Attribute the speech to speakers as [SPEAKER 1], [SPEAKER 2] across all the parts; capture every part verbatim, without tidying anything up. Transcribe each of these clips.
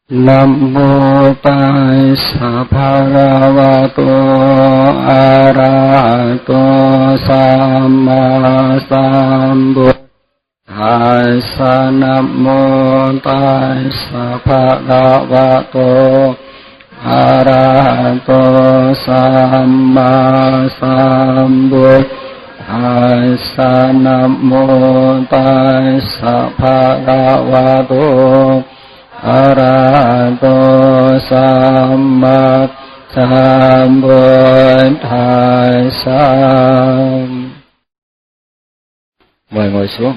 [SPEAKER 1] Nam mô Tassa Bhagavato Arahato Samma Sambuddhassa. Nam mô Tassa Bhagavato Arahato Samma Sambuddhassa. Nam mô Tassa Bhagavato Arahato Samma Sambuddhassa. Mời ngồi xuống.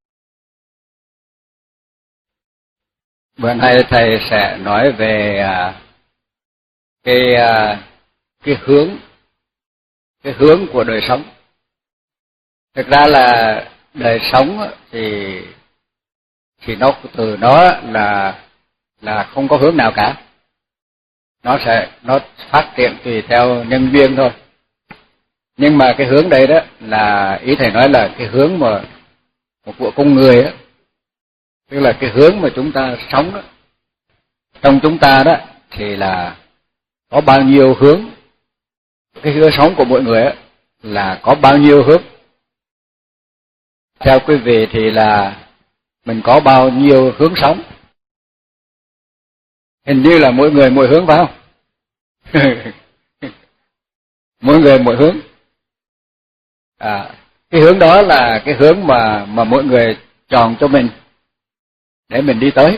[SPEAKER 1] Bữa nay thầy sẽ nói về uh, cái uh, cái hướng cái hướng của đời sống. Thực ra là đời sống thì thì nó từ nó là là không có hướng nào cả. Nó sẽ nó phát triển tùy theo nhân duyên thôi. Nhưng mà cái hướng đây đó là ý thầy nói là cái hướng mà của con người á, tức là cái hướng mà chúng ta sống đó. Trong chúng ta đó thì là có bao nhiêu hướng, cái hướng sống của mỗi người á là có bao nhiêu hướng. Theo quý vị thì là mình có bao nhiêu hướng sống? Hình như là mỗi người mỗi hướng phải không? Mỗi người mỗi hướng. À, cái hướng đó là cái hướng mà mà mỗi người chọn cho mình để mình đi tới.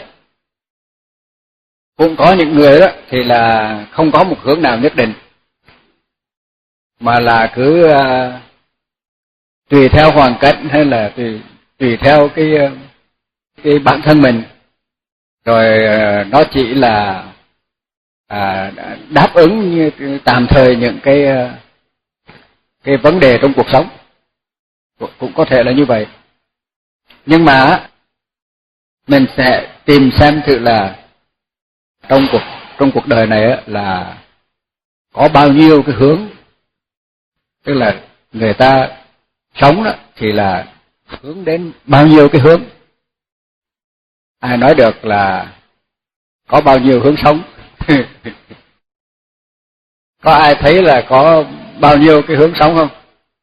[SPEAKER 1] Cũng có những người đó thì là không có một hướng nào nhất định, mà là cứ uh, tùy theo hoàn cảnh hay là tùy tùy theo cái cái bản thân mình, rồi uh, nó chỉ là uh, đáp ứng như, tạm thời những cái uh, cái vấn đề trong cuộc sống, cũng có thể là như vậy. Nhưng mà mình sẽ tìm xem thử là trong cuộc trong cuộc đời này là có bao nhiêu cái hướng, tức là người ta sống đó thì là hướng đến bao nhiêu cái hướng. Ai nói được là có bao nhiêu hướng sống? Có ai thấy là có bao nhiêu cái hướng sống không?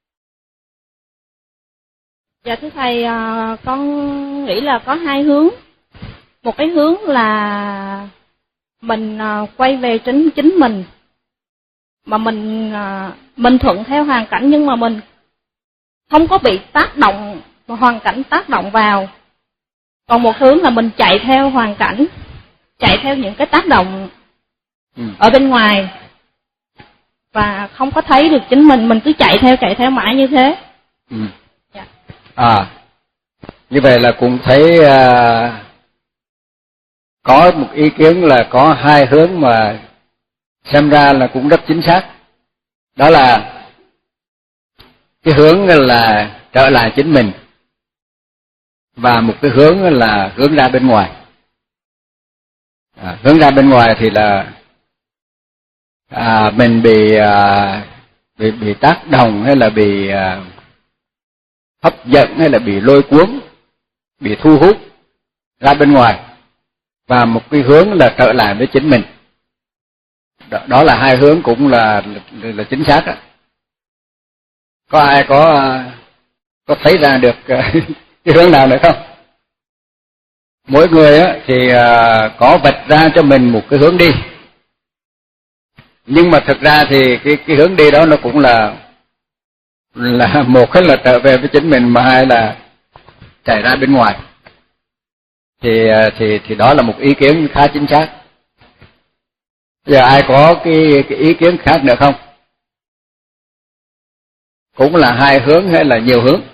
[SPEAKER 2] Dạ thưa thầy, con nghĩ là có hai hướng. Một cái hướng là mình quay về chính chính mình, mà mình mình thuận theo hoàn cảnh, nhưng mà mình không có bị tác động, hoàn cảnh tác động vào. Còn một hướng là mình chạy theo hoàn cảnh, chạy theo những cái tác động ừ. ở bên ngoài, và không có thấy được chính mình, mình cứ chạy theo chạy theo mãi như thế.
[SPEAKER 1] Ừ. Dạ. À, như vậy là cũng thấy uh, có một ý kiến là có hai hướng mà xem ra là cũng rất chính xác. Đó là cái hướng là trở lại chính mình, và một cái hướng là hướng ra bên ngoài. À, hướng ra bên ngoài thì là à, mình bị, à, bị bị tác động, hay là bị à, hấp dẫn, hay là bị lôi cuốn, bị thu hút ra bên ngoài. Và một cái hướng là trở lại với chính mình. Đó, đó là hai hướng cũng là là, là chính xác đó. Có ai có có thấy ra được cái hướng nào nữa không? Mỗi người á thì có vạch ra cho mình một cái hướng đi, nhưng mà thực ra thì cái cái hướng đi đó nó cũng là là một cái là trở về với chính mình, mà hai là chạy ra bên ngoài. Thì thì thì đó là một ý kiến khá chính xác. Giờ ai có cái cái ý kiến khác nữa không? Cũng là hai hướng hay là nhiều hướng?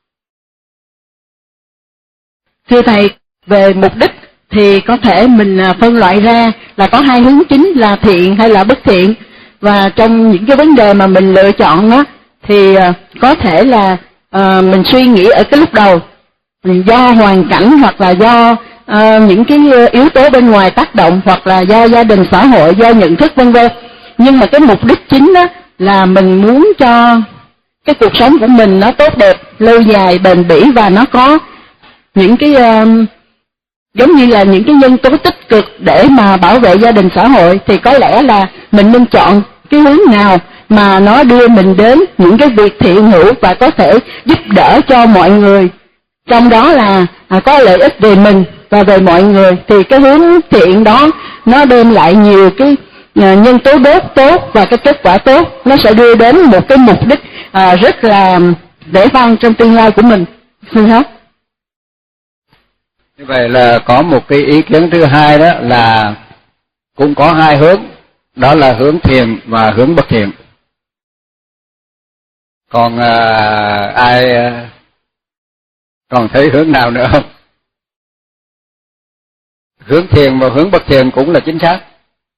[SPEAKER 3] Thưa thầy, về mục đích thì có thể mình phân loại ra là có hai hướng chính là thiện hay là bất thiện. Và trong những cái vấn đề mà mình lựa chọn đó, thì có thể là uh, mình suy nghĩ ở cái lúc đầu do hoàn cảnh, hoặc là do uh, những cái yếu tố bên ngoài tác động, hoặc là do gia đình xã hội, do nhận thức vân vân. Nhưng mà cái mục đích chính đó là mình muốn cho cái cuộc sống của mình nó tốt đẹp, lâu dài, bền bỉ, và nó có những cái uh, giống như là những cái nhân tố tích cực để mà bảo vệ gia đình xã hội, thì có lẽ là mình nên chọn cái hướng nào mà nó đưa mình đến những cái việc thiện hữu và có thể giúp đỡ cho mọi người, trong đó là à, có lợi ích về mình và về mọi người, thì cái hướng thiện đó nó đem lại nhiều cái à, nhân tố tốt tốt và cái kết quả tốt, nó sẽ đưa đến một cái mục đích à, rất là vẻ vang trong tương lai của mình. Xin hết.
[SPEAKER 1] Như vậy là có một cái ý kiến thứ hai, đó là cũng có hai hướng, đó là hướng thiện và hướng bất thiện. Còn à, ai à, còn thấy hướng nào nữa không? Hướng thiện và hướng bất thiện cũng là chính xác.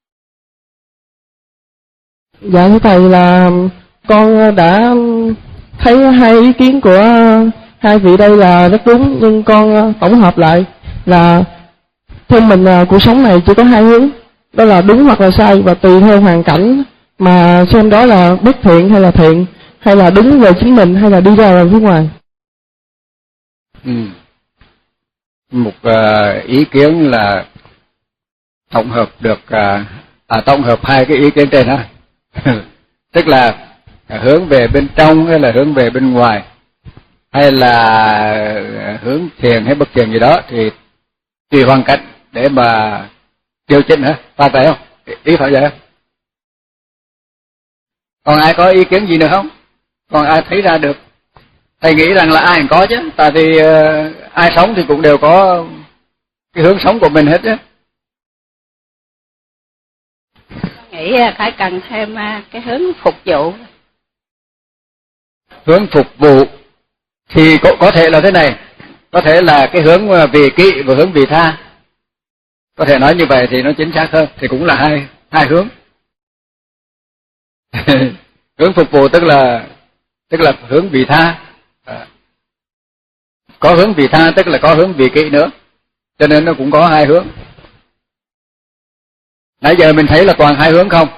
[SPEAKER 4] Dạ thưa thầy, là con đã thấy hai ý kiến của hai vị đây là rất đúng, nhưng con tổng hợp lại là theo mình là cuộc sống này chỉ có hai hướng, đó là đúng hoặc là sai, và tùy theo hoàn cảnh mà xem đó là bất thiện hay là thiện, hay là đúng về chính mình hay là đi ra phía ngoài.
[SPEAKER 1] Ừ. Một uh, ý kiến là tổng hợp được uh, à, tổng hợp hai cái ý kiến trên đó. Tức là hướng về bên trong hay là hướng về bên ngoài, hay là hướng thiện hay bất thiện gì đó, thì tùy hoàn cảnh để mà điều chỉnh hả? Phải vậy không? Ý phải vậy không? Còn ai có ý kiến gì nữa không? Còn ai thấy ra được? Thầy nghĩ rằng là ai cũng có chứ, tại vì uh, ai sống thì cũng đều có cái hướng sống của mình hết chứ.
[SPEAKER 5] Nghĩ phải cần thêm cái hướng phục vụ.
[SPEAKER 1] Hướng phục vụ thì có, có thể là thế này, có thể là cái hướng vì kỵ và hướng vì tha. Có thể nói như vậy thì nó chính xác hơn, thì cũng là hai hai hướng. Hướng phục vụ tức là tức là hướng vì tha. À, có hướng vì tha tức là có hướng vì kỵ nữa, cho nên nó cũng có hai hướng. Nãy giờ mình thấy là toàn hai hướng không?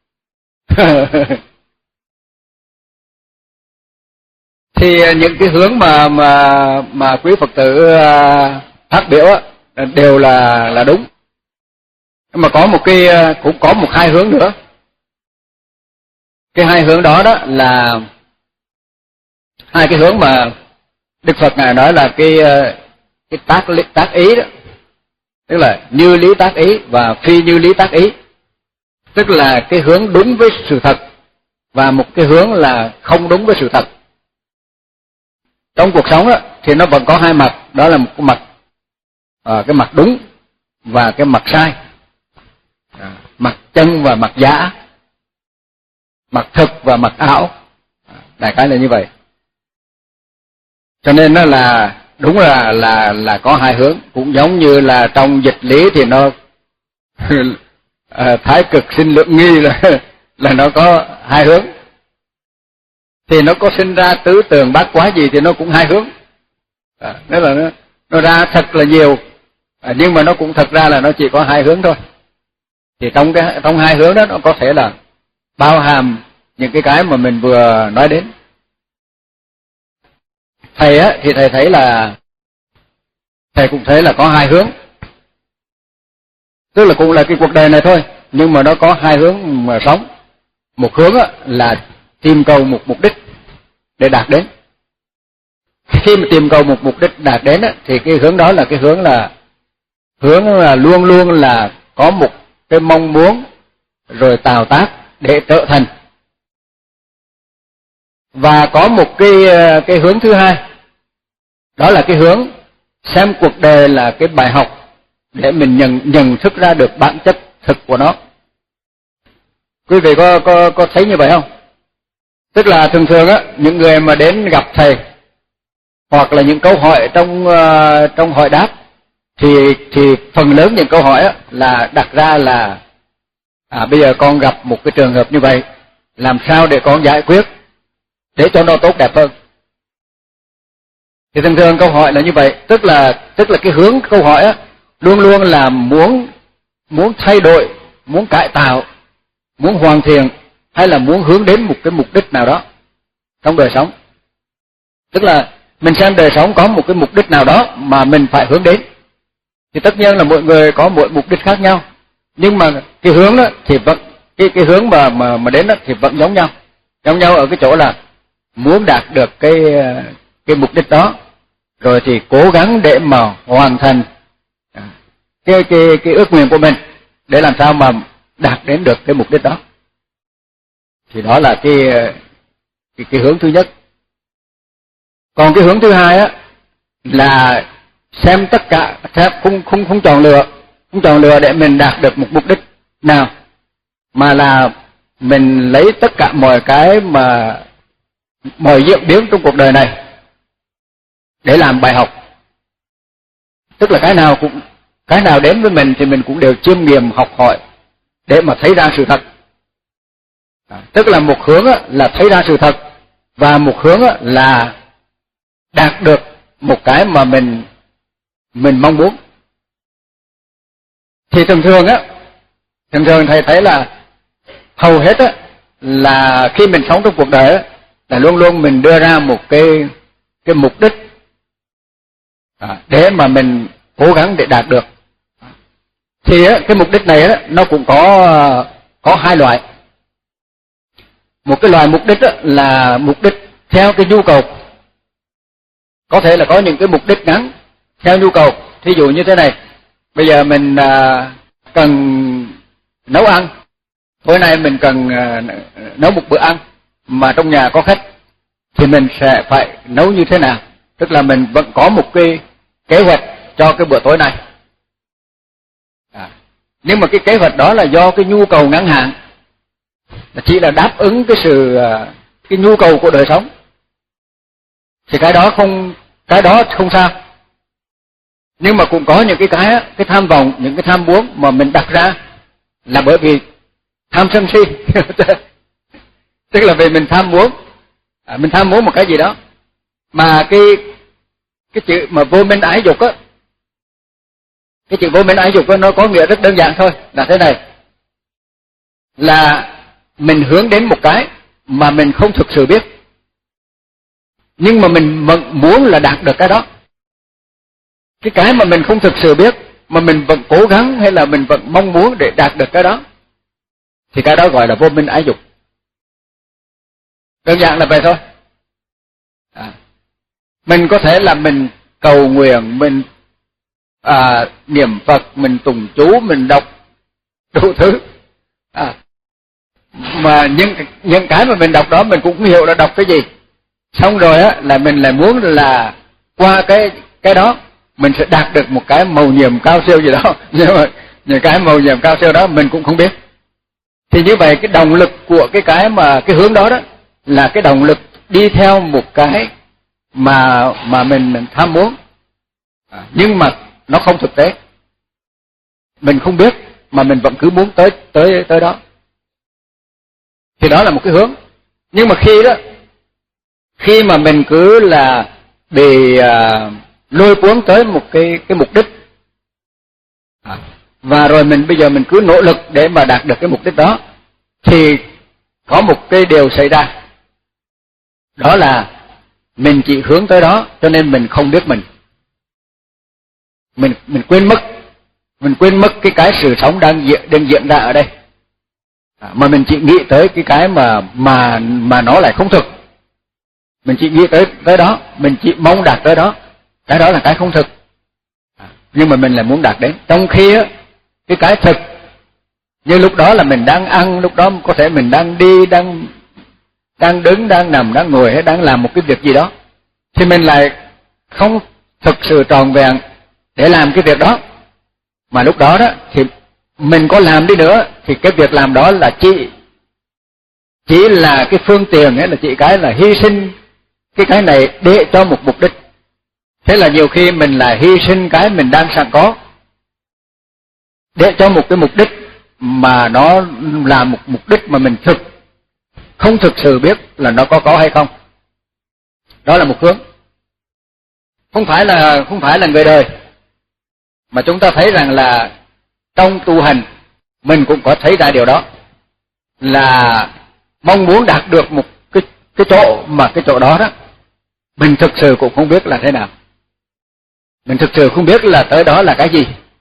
[SPEAKER 1] Thì những cái hướng mà mà mà quý Phật tử phát biểu á, đều là là đúng. Nhưng mà có một cái cũng có một hai hướng nữa. Cái hai hướng đó đó là hai cái hướng mà Đức Phật ngài nói là cái cái tác tác ý đó, tức là như lý tác ý và phi như lý tác ý, tức là cái hướng đúng với sự thật và một cái hướng là không đúng với sự thật. Trong cuộc sống đó, thì nó vẫn có hai mặt, đó là một cái mặt à, cái mặt đúng và cái mặt sai, à, mặt chân và mặt giả, mặt thực và mặt ảo, à, đại khái là như vậy. Cho nên nó là đúng là là là có hai hướng, cũng giống như là trong dịch lý thì nó à, thái cực sinh lượng nghi là là nó có hai hướng. Thì nó có sinh ra tứ tường bát quái gì thì nó cũng hai hướng. À, đó là nó, nó ra thật là nhiều, à, nhưng mà nó cũng thật ra là nó chỉ có hai hướng thôi. Thì trong cái trong hai hướng đó nó có thể là bao hàm những cái cái mà mình vừa nói đến. Thầy á thì thầy thấy là thầy cũng thấy là có hai hướng, tức là cũng là cái cuộc đời này thôi, nhưng mà nó có hai hướng mà sống. Một hướng á là tìm cầu một mục đích để đạt đến. Khi mà tìm cầu một mục đích đạt đến á, thì cái hướng đó là cái hướng là hướng là luôn luôn là có một cái mong muốn rồi tạo tác để trở thành. Và có một cái cái hướng thứ hai, đó là cái hướng xem cuộc đời là cái bài học để mình nhận nhận thức ra được bản chất thực của nó. Quý vị có có có thấy như vậy không? Tức là thường thường á, những người mà đến gặp thầy hoặc là những câu hỏi trong uh, trong hỏi đáp thì thì phần lớn những câu hỏi á là đặt ra là à bây giờ con gặp một cái trường hợp như vậy, làm sao để con giải quyết để cho nó tốt đẹp hơn. Thì thường thường câu hỏi là như vậy, tức là tức là cái hướng câu hỏi á luôn luôn là muốn muốn thay đổi, muốn cải tạo, muốn hoàn thiện, hay là muốn hướng đến một cái mục đích nào đó trong đời sống. Tức là mình xem đời sống có một cái mục đích nào đó mà mình phải hướng đến. thì tất nhiên là mỗi người có mỗi mục đích khác nhau, nhưng mà cái hướng đó thì vẫn cái cái hướng mà mà mà đến đó thì vẫn giống nhau, giống nhau ở cái chỗ là muốn đạt được cái cái mục đích đó, rồi thì cố gắng để mà hoàn thành cái cái cái ước nguyện của mình để làm sao mà đạt đến được cái mục đích đó. Thì đó là cái cái, cái hướng thứ nhất. Còn cái hướng thứ hai á là xem tất cả, xem không không không chọn lựa, không chọn lựa để mình đạt được một mục đích nào, mà là mình lấy tất cả mọi cái mà mọi diễn biến trong cuộc đời này để làm bài học. Tức là cái nào cũng cái nào đến với mình thì mình cũng đều chiêm nghiệm học hỏi để mà thấy ra sự thật. À, tức là một hướng là thấy ra sự thật, và một hướng là đạt được một cái mà mình mình mong muốn. Thì thường thường á, thường thường thầy thấy là hầu hết á là khi mình sống trong cuộc đời á là luôn luôn mình đưa ra một cái cái mục đích à, để mà mình cố gắng để đạt được. Thì á, cái mục đích này á nó cũng có có hai loại. Một cái loại mục đích á, là mục đích theo cái nhu cầu. Có thể là có những cái mục đích ngắn theo nhu cầu. Thí dụ như thế này, bây giờ mình à, cần nấu ăn, tối nay mình cần à, nấu một bữa ăn mà trong nhà có khách, thì mình sẽ phải nấu như thế nào? Tức là mình vẫn có một cái kế hoạch cho cái bữa tối này. À, nhưng mà cái kế hoạch đó là do cái nhu cầu ngắn hạn, chỉ là đáp ứng cái sự cái nhu cầu của đời sống, thì cái đó không cái đó không sao. Nhưng mà cũng có những cái cái cái tham vọng, những cái tham muốn mà mình đặt ra là bởi vì tham sân si. Tức là vì mình tham muốn à, mình tham muốn một cái gì đó, mà cái cái chữ mà vô minh ái dục á, cái chữ vô minh ái dục á nó có nghĩa rất đơn giản thôi, là thế này, là mình hướng đến một cái mà mình không thực sự biết, nhưng mà mình vẫn muốn là đạt được cái đó. Cái cái mà mình không thực sự biết mà mình vẫn cố gắng hay là mình vẫn mong muốn để đạt được cái đó, thì cái đó gọi là vô minh ái dục. Đơn giản là vậy thôi. À, mình có thể là mình cầu nguyện, mình à, niệm Phật, mình tùng chú, mình đọc đủ thứ. À, mà những những cái mà mình đọc đó mình cũng không hiểu là đọc cái gì. Xong rồi á là mình lại muốn là qua cái cái đó mình sẽ đạt được một cái mầu nhiệm cao siêu gì đó, nhưng mà những cái mầu nhiệm cao siêu đó mình cũng không biết. Thì như vậy cái động lực của cái cái mà cái hướng đó đó là cái động lực đi theo một cái mà mà mình tham muốn, à, nhưng mà nó không thực tế, mình không biết mà mình vẫn cứ muốn tới tới tới đó. Thì đó là một cái hướng. Nhưng mà khi đó khi mà mình cứ là bị à, lôi cuốn tới một cái cái mục đích, à, và rồi mình bây giờ mình cứ nỗ lực để mà đạt được cái mục đích đó, thì có một cái điều xảy ra, đó là mình chỉ hướng tới đó cho nên mình không biết mình. Mình mình quên mất, mình quên mất cái cái sự sống đang diễn đang diễn ra ở đây. À, mà mình chỉ nghĩ tới cái cái mà mà mà nó lại không thực. Mình chỉ nghĩ tới tới đó, mình chỉ mong đạt tới đó, cái đó là cái không thực. À, nhưng mà mình lại muốn đạt đến. Trong khi á, cái cái thực như lúc đó là mình đang ăn, lúc đó có thể mình đang đi, đang đang đứng, đang nằm, đang ngồi hay đang làm một cái việc gì đó, thì mình lại không thực sự tròn vẹn để làm cái việc đó. Mà lúc đó đó thì mình có làm đi nữa thì cái việc làm đó là chỉ chỉ là cái phương tiện ấy, là chỉ cái là hy sinh cái cái này để cho một mục đích. Thế là nhiều khi mình là hy sinh cái mình đang sẵn có để cho một cái mục đích mà nó là một mục đích mà mình thực không thực sự biết là nó có có hay không. Đó là một hướng. Không phải là không phải là người đời, mà chúng ta thấy rằng là trong tu hành mình cũng có thấy ra điều đó, là mong muốn đạt được một cái cái chỗ mà cái chỗ đó đó mình thực sự cũng không biết là thế nào. Mình thực sự không biết là tới đó là cái gì.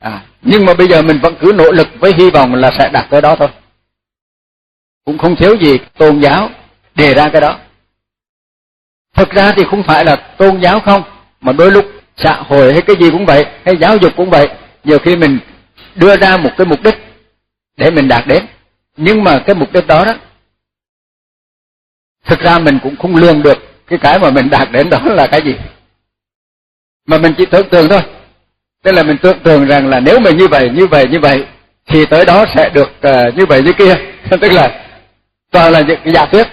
[SPEAKER 1] À, nhưng mà bây giờ mình vẫn cứ nỗ lực với hy vọng là sẽ đạt tới đó thôi. Cũng không thiếu gì tôn giáo đề ra cái đó. Thực ra thì không phải là tôn giáo không, mà đôi lúc xã hội hay cái gì cũng vậy, hay giáo dục cũng vậy. Nhiều khi mình đưa ra một cái mục đích để mình đạt đến, nhưng mà cái mục đích đó đó, thực ra mình cũng không lường được cái cái mà mình đạt đến đó là cái gì. Mà mình chỉ tưởng tượng thôi. Tức là mình tưởng tượng rằng là nếu mà như vậy, như vậy, như vậy, thì tới đó sẽ được uh, như vậy như kia. Tức là toàn là những cái giả thuyết.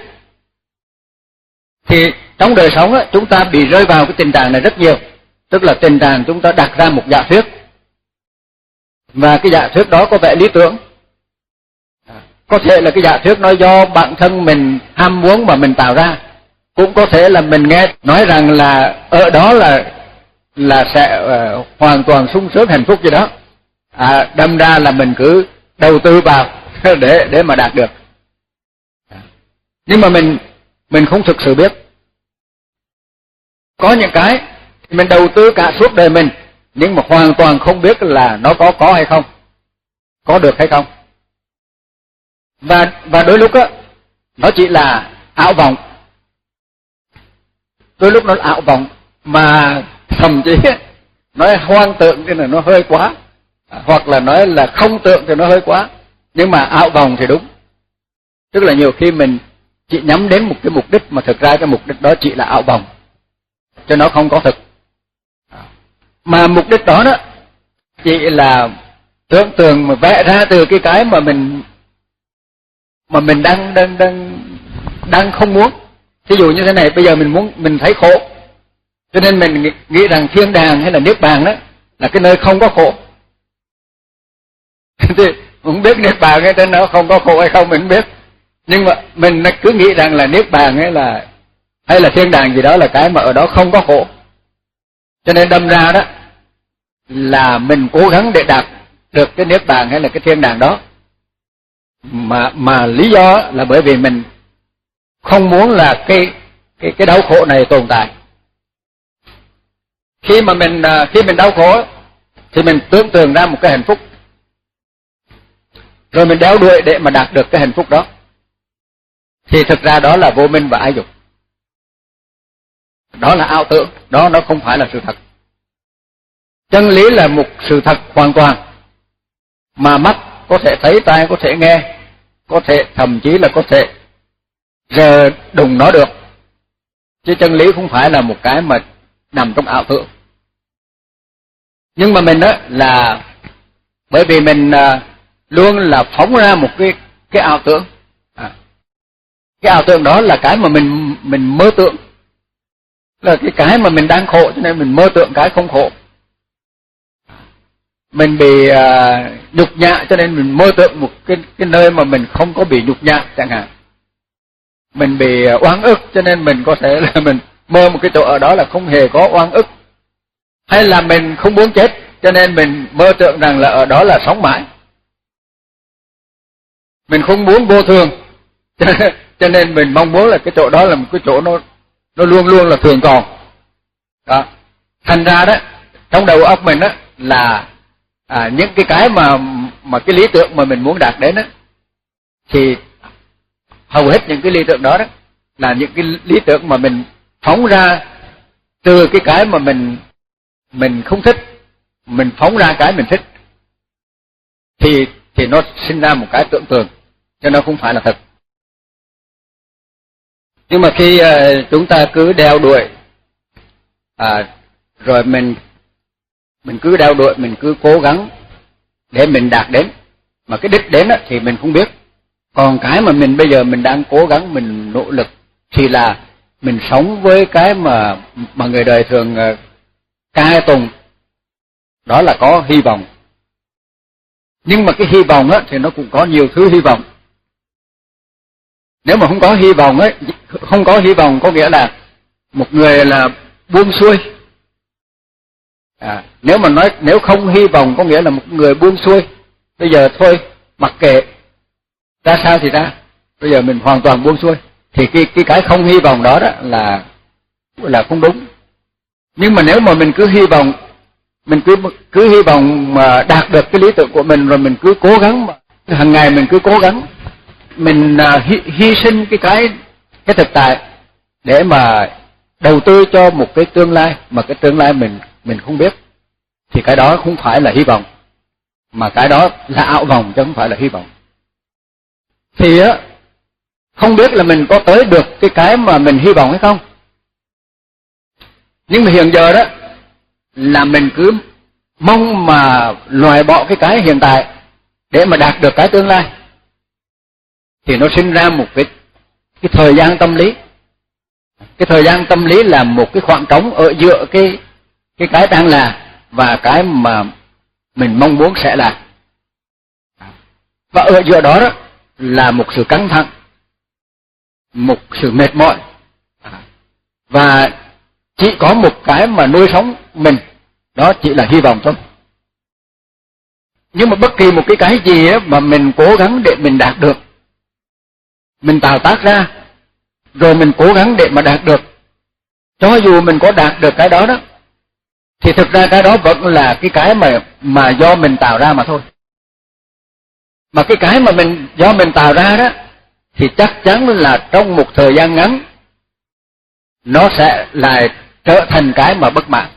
[SPEAKER 1] Thì trong đời sống á, chúng ta bị rơi vào cái tình trạng này rất nhiều. Tức là tình trạng chúng ta đặt ra một giả thuyết, và cái giả thuyết đó có vẻ lý tưởng. Có thể là cái giả thuyết nó do bản thân mình ham muốn mà mình tạo ra. Cũng có thể là mình nghe nói rằng là ở đó là là sẽ uh, hoàn toàn sung sướng hạnh phúc gì đó. À, đâm ra là mình cứ đầu tư vào để để mà đạt được. Nhưng mà mình mình không thực sự biết. Có những cái mình đầu tư cả suốt đời mình, nhưng mà hoàn toàn không biết là nó có có hay không, có được hay không. Và và đôi lúc á, nó chỉ là ảo vọng. Đôi lúc nó là ảo vọng mà thậm chí nói hoang tưởng thì là nó hơi quá, hoặc là nói là không tưởng thì nó hơi quá, nhưng mà ảo vọng thì đúng. Tức là nhiều khi mình chỉ nhắm đến một cái mục đích mà thực ra cái mục đích đó chỉ là ảo vọng, cho nó không có thực. Mà mục đích đó đó chỉ là tưởng tượng mà vẽ ra từ cái cái mà mình mà mình đang đang đang đang không muốn. Ví dụ như thế này, bây giờ mình muốn mình thấy khổ, cho nên mình nghĩ rằng thiên đàng hay là niết bàn đó là cái nơi không có khổ. Thì không biết niết bàn cái trên nó không có khổ hay không mình không biết, nhưng mà mình cứ nghĩ rằng là niết bàn hay là hay là thiên đàng gì đó là cái mà ở đó không có khổ. Cho nên đâm ra đó là mình cố gắng để đạt được cái niết bàn hay là cái thiên đàng đó, mà mà lý do là bởi vì mình không muốn là cái cái cái đau khổ này tồn tại. Khi mà mình khi mình đau khổ thì mình tưởng tượng ra một cái hạnh phúc, rồi mình đeo đuổi để mà đạt được cái hạnh phúc đó, thì thực ra đó là vô minh và ái dục. Đó là ảo tưởng, đó nó không phải là sự thật. Chân lý là một sự thật hoàn toàn, mà mắt có thể thấy, tai có thể nghe, có thể thậm chí là có thể giờ đụng nó được. Chứ chân lý không phải là một cái mà nằm trong ảo tưởng. Nhưng mà mình đó là bởi vì mình uh, luôn là phóng ra một cái cái ảo tưởng. À, cái ảo tưởng đó là cái mà mình mình mơ tưởng, là cái cái mà mình đang khổ, cho nên mình mơ tưởng cái không khổ. Mình bị uh, nhục nhã, cho nên mình mơ tưởng một cái cái nơi mà mình không có bị nhục nhã chẳng hạn. Mình bị uh, oan ức, cho nên mình có thể là mình mơ một cái chỗ ở đó là không hề có oan ức. Hay là mình không muốn chết, cho nên mình mơ tưởng rằng là ở đó là sống mãi. Mình không muốn vô thường, cho nên mình mong muốn là cái chỗ đó là một cái chỗ nó nó luôn luôn là thường còn. Đó. Thành ra đó, trong đầu óc mình đó là à, những cái cái mà mà cái lý tưởng mà mình muốn đạt đến đó, thì hầu hết những cái lý tưởng đó đó là những cái lý tưởng mà mình phóng ra từ cái cái mà mình mình không thích, mình phóng ra cái mình thích, thì thì nó sinh ra một cái tưởng tượng, cho nó không phải là thật. Nhưng mà khi uh, chúng ta cứ đeo đuổi, à, rồi mình mình cứ đeo đuổi, mình cứ cố gắng để mình đạt đến, mà cái đích đến đó thì mình không biết. Còn cái mà mình bây giờ mình đang cố gắng, mình nỗ lực, thì là mình sống với cái mà mà người đời thường uh, ca tùng, đó là có hy vọng. Nhưng mà cái hy vọng á thì nó cũng có nhiều thứ hy vọng. Nếu mà không có hy vọng ấy, không có hy vọng có nghĩa là một người là buông xuôi. À, nếu mà nói nếu không hy vọng có nghĩa là một người buông xuôi. Bây giờ thôi, mặc kệ ra sao thì ra, bây giờ mình hoàn toàn buông xuôi, thì cái cái cái không hy vọng đó đó là là không đúng. Nhưng mà nếu mà mình cứ hy vọng mình cứ cứ hy vọng mà đạt được cái lý tưởng của mình, rồi mình cứ cố gắng, hàng ngày mình cứ cố gắng, mình uh, hy, hy sinh cái cái cái thực tại để mà đầu tư cho một cái tương lai mà cái tương lai mình mình không biết, thì cái đó không phải là hy vọng, mà cái đó là ảo vọng chứ không phải là hy vọng. Thì á, không biết là mình có tới được cái cái mà mình hy vọng hay không. Nhưng mà hiện giờ đó là mình cứ mong mà loại bỏ cái cái hiện tại để mà đạt được cái tương lai, thì nó sinh ra một cái cái thời gian tâm lý. Cái thời gian tâm lý là một cái khoảng trống ở giữa cái cái cái đang là và cái mà mình mong muốn sẽ là. Và ở giữa đó, đó là một sự căng thẳng, một sự mệt mỏi, và chỉ có một cái mà nuôi sống mình, đó chỉ là hy vọng thôi. Nhưng mà bất kỳ một cái cái gì á mà mình cố gắng để mình đạt được, mình tạo tác ra, rồi mình cố gắng để mà đạt được, cho dù mình có đạt được cái đó đó, thì thực ra cái đó vẫn là cái cái mà mà do mình tạo ra mà thôi. Mà cái cái mà mình do mình tạo ra đó, thì chắc chắn là trong một thời gian ngắn nó sẽ lại trở thành cái mà bất mãn.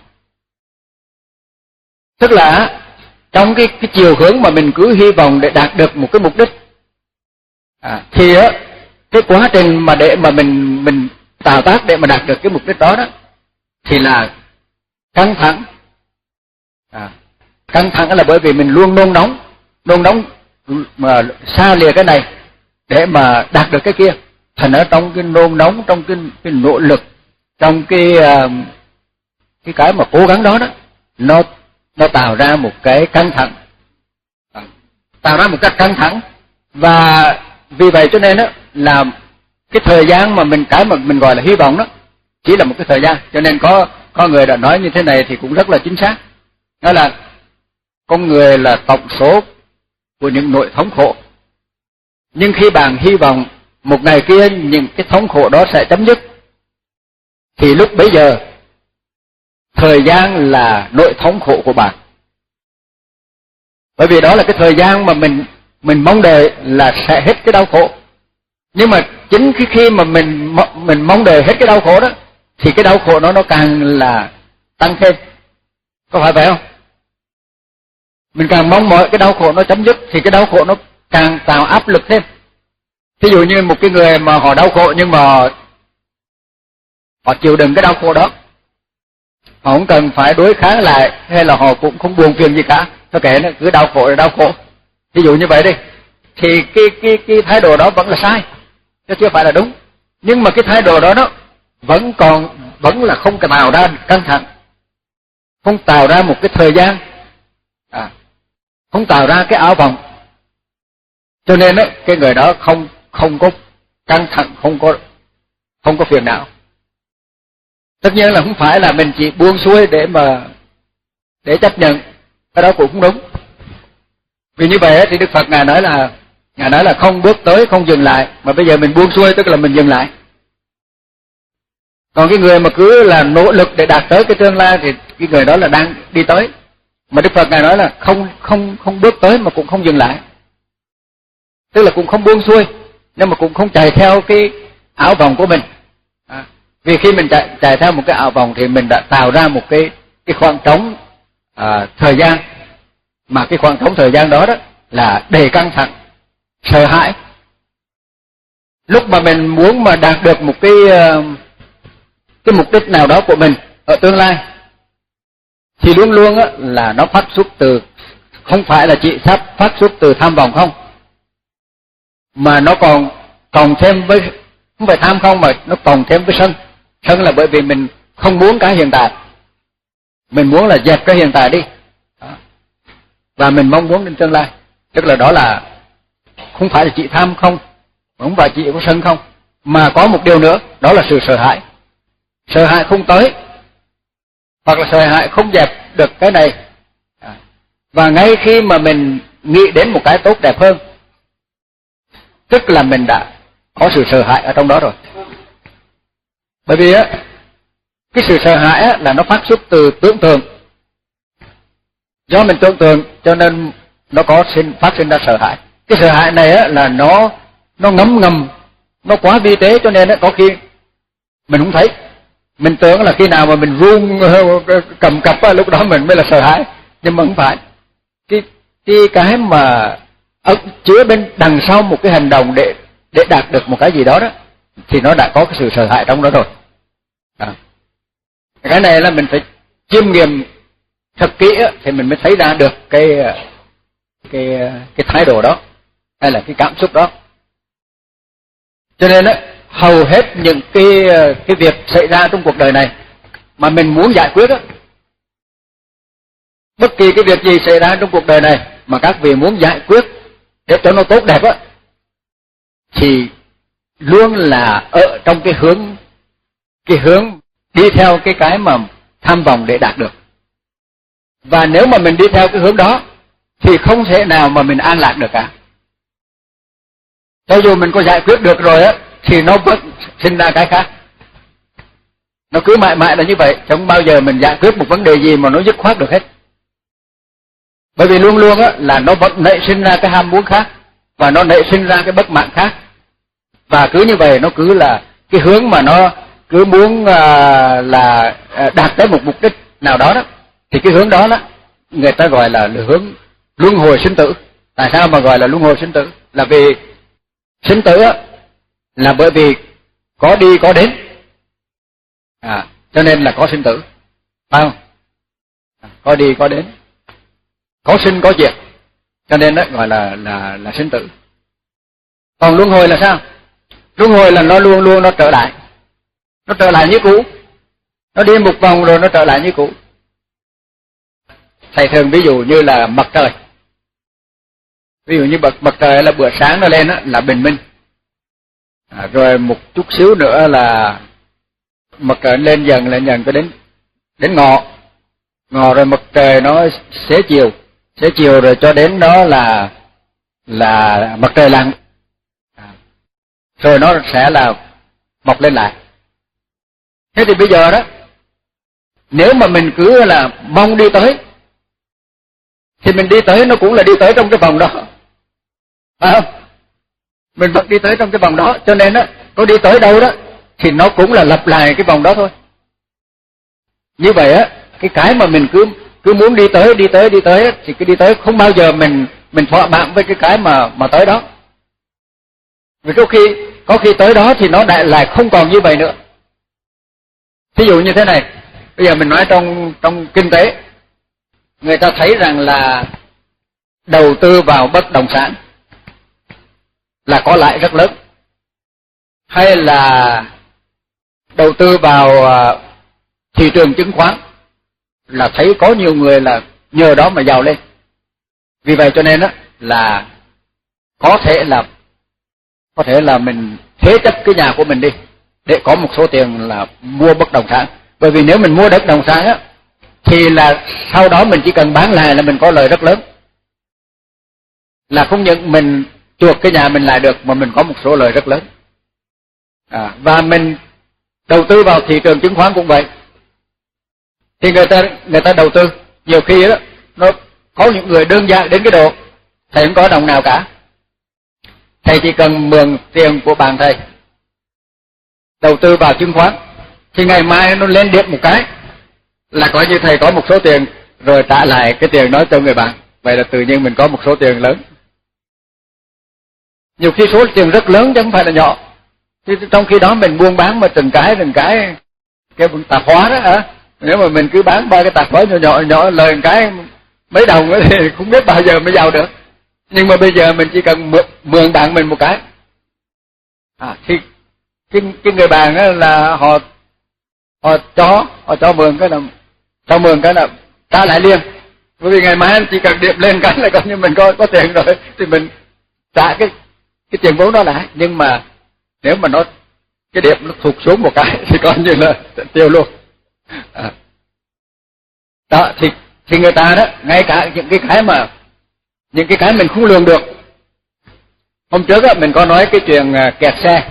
[SPEAKER 1] Tức là trong cái cái chiều hướng mà mình cứ hy vọng để đạt được một cái mục đích, à, thì á cái quá trình mà để mà mình mình tạo tác để mà đạt được cái mục đích đó đó, thì là căng thẳng. À, căng thẳng là bởi vì mình luôn nôn nóng, nôn nóng mà xa lìa cái này để mà đạt được cái kia. Thành ở trong cái nôn nóng, trong cái, cái nỗ lực, trong cái cái cái mà cố gắng đó đó, nó nó tạo ra một cái căng thẳng, à, tạo ra một cách căng thẳng. Và vì vậy cho nên đó là cái thời gian mà mình cái mà mình gọi là hy vọng đó chỉ là một cái thời gian. Cho nên có có người đã nói như thế này thì cũng rất là chính xác, đó là con người là tổng số của những nỗi thống khổ. Nhưng khi bạn hy vọng một ngày kia những cái thống khổ đó sẽ chấm dứt, thì lúc bấy giờ thời gian là nỗi thống khổ của bạn. Bởi vì đó là cái thời gian mà mình mình mong đợi là sẽ hết cái đau khổ. Nhưng mà chính khi khi mà mình mình mong đợi hết cái đau khổ đó, thì cái đau khổ nó nó càng là tăng thêm. Có phải vậy không? Mình càng mong mọi cái đau khổ nó chấm dứt thì cái đau khổ nó càng tạo áp lực thêm. Ví dụ như một cái người mà họ đau khổ nhưng mà họ chịu đựng cái đau khổ đó, họ không cần phải đối kháng lại, hay là họ cũng không buồn phiền gì cả, nó kể nó cứ đau khổ là đau khổ. Ví dụ như vậy đi, thì cái cái cái thái độ đó vẫn là sai, chứ chưa phải là đúng. Nhưng mà cái thái độ đó đó vẫn còn vẫn là không tạo ra căng thẳng, không tạo ra một cái thời gian, à, không tạo ra cái ảo vọng. Cho nên ấy, cái người đó không không có căng thẳng, không có không có phiền não. Tất nhiên là không phải là mình chỉ buông xuôi để mà để chấp nhận, cái đó cũng không đúng. Vì như vậy thì Đức Phật ngài nói là ngài nói là không bước tới, không dừng lại, mà bây giờ mình buông xuôi tức là mình dừng lại. Còn cái người mà cứ là nỗ lực để đạt tới cái tương lai thì cái người đó là đang đi tới. Mà Đức Phật ngài nói là không không không bước tới mà cũng không dừng lại, tức là cũng không buông xuôi, nhưng mà cũng không chạy theo cái ảo vọng của mình. À, vì khi mình chạy chạy theo một cái ảo vọng thì mình đã tạo ra một cái cái khoảng trống à, thời gian, mà cái khoảng trống thời gian đó đó là đầy căng thẳng, sợ hãi. Lúc mà mình muốn mà đạt được một cái cái mục đích nào đó của mình ở tương lai, thì luôn luôn á là nó phát xuất từ, không phải là chỉ sắp phát xuất từ tham vọng không, mà nó còn còn thêm với, không phải tham không, mà nó còn thêm với sân. Sân là bởi vì mình không muốn cái hiện tại, mình muốn là dẹp cái hiện tại đi, và mình mong muốn đến tương lai. Tức là đó là không phải là chỉ tham không, không phải chỉ có sân không, mà có một điều nữa, đó là sự sợ hãi. Sợ hãi không tới, hoặc là sợ hãi không dẹp được cái này. Và ngay khi mà mình nghĩ đến một cái tốt đẹp hơn, tức là mình đã có sự sợ hãi ở trong đó rồi. Bởi vì á, cái sự sợ hãi á, là nó phát xuất từ tưởng tượng. Do mình tưởng tượng cho nên nó có sinh phát sinh ra sợ hãi. Cái sợ hãi này á là nó nó ngấm ngầm, nó quá vi tế cho nên á có khi mình không thấy. Mình tưởng là khi nào mà mình run cầm cập á, lúc đó mình mới là sợ hãi, nhưng mà không phải. Cái cái cái mà ở chứa bên đằng sau một cái hành động để để đạt được một cái gì đó đó thì nó đã có cái sự sợ hãi trong đó rồi. À. Cái này là mình phải chiêm nghiệm thật kỹ á, thì mình mới thấy ra được cái cái cái thái độ đó hay là cái cảm xúc đó. Cho nên á, hầu hết những cái cái việc xảy ra trong cuộc đời này mà mình muốn giải quyết á, bất kỳ cái việc gì xảy ra trong cuộc đời này mà các vị muốn giải quyết để cho nó tốt đẹp á, thì luôn là ở trong cái hướng cái hướng đi theo cái cái mà tham vọng để đạt được. Và nếu mà mình đi theo cái hướng đó thì không thể nào mà mình an lạc được cả. Cho dù mình có giải quyết được rồi á thì nó vẫn sinh ra cái khác. Nó cứ mãi mãi là như vậy, không bao giờ mình giải quyết một vấn đề gì mà nó dứt khoát được hết. Bởi vì luôn luôn á là nó vẫn nảy sinh ra cái ham muốn khác và nó nảy sinh ra cái bất mãn khác. Và cứ như vậy nó cứ là cái hướng mà nó cứ muốn uh, là uh, đạt tới một mục đích nào đó đó, thì cái hướng đó đó người ta gọi là, là hướng luân hồi sinh tử. Tại sao mà gọi là luân hồi sinh tử? Là vì sinh tử á là bởi vì có đi có đến, à, cho nên là có sinh tử, phải không? À, có đi có đến, có sinh có diệt, cho nên đó gọi là là là sinh tử. Còn luân hồi là sao? Luân hồi là nó luôn luôn nó trở lại, nó trở lại như cũ, nó đi một vòng rồi nó trở lại như cũ. Thầy thường ví dụ như là mặt trời. Ví dụ như mặt, mặt trời là bữa sáng nó lên đó, là bình minh, à, rồi một chút xíu nữa là mặt trời lên dần lên dần cho đến đến ngọ, ngọ rồi mặt trời nó xế chiều, xế chiều rồi cho đến đó là là mặt trời lặn, à, rồi nó sẽ là mọc lên lại. Thế thì bây giờ đó, nếu mà mình cứ là mong đi tới thì mình đi tới nó cũng là đi tới trong cái vòng đó, phải không? Mình vẫn đi tới trong cái vòng đó, cho nên đó, có đi tới đâu đó thì nó cũng là lặp lại cái vòng đó thôi. Như vậy á, cái cái mà mình cứ cứ muốn đi tới đi tới đi tới thì cứ đi tới, không bao giờ mình mình thỏa mãn với cái cái mà mà tới đó. Vì có khi có khi tới đó thì nó lại lại không còn như vậy nữa. Ví dụ như thế này, bây giờ mình nói trong trong kinh tế, người ta thấy rằng là đầu tư vào bất động sản là có lãi rất lớn, hay là đầu tư vào thị trường chứng khoán là thấy có nhiều người là nhờ đó mà giàu lên. Vì vậy cho nên đó là có thể là có thể là mình thế chấp cái nhà của mình đi để có một số tiền là mua bất động sản. Bởi vì nếu mình mua bất động sản á thì là sau đó mình chỉ cần bán lại là mình có lời rất lớn. Là không những mình chuộc cái nhà mình lại được mà mình có một số lời rất lớn. À, và mình đầu tư vào thị trường chứng khoán cũng vậy. Thì người ta người ta đầu tư nhiều khi đó nó có những người đơn giản đến cái độ thầy không có đồng nào cả. Thầy chỉ cần mượn tiền của bạn thầy đầu tư vào chứng khoán thì ngày mai nó lên điện một cái là coi như thầy có một số tiền rồi trả lại cái tiền đó cho người bạn. Vậy là tự nhiên mình có một số tiền lớn. Nhiều khi số tiền rất lớn chứ không phải là nhỏ. Thì trong khi đó mình buôn bán mà từng cái từng cái cái tạp hóa đó hả? Nếu mà mình cứ bán ba cái tạp hóa nhỏ nhỏ nhỏ lời một cái mấy đồng ấy thì không biết bao giờ mới giàu được. Nhưng mà bây giờ mình chỉ cần mượn, mượn bạn mình một cái. À, thì cái, cái người bạn đó là họ họ cho họ cho mượn cái là cho mượn cái là trả lại liền. Bởi vì ngày mai chỉ cần điệp lên cái là coi như mình có có tiền rồi thì mình trả cái cái tiền vốn đó lại. Nhưng mà nếu mà nó cái điệp nó thụt xuống một cái thì coi như là tiêu luôn. À. Đó thì thì người ta đó, ngay cả những cái cái mà những cái cái mình không lường được. Hôm trước á mình có nói cái chuyện kẹt xe.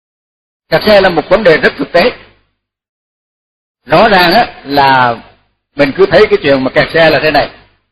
[SPEAKER 1] Kẹt xe là một vấn đề rất thực tế. Rõ ràng á là Mình cứ thấy cái chuyện mà kẹt xe là thế này.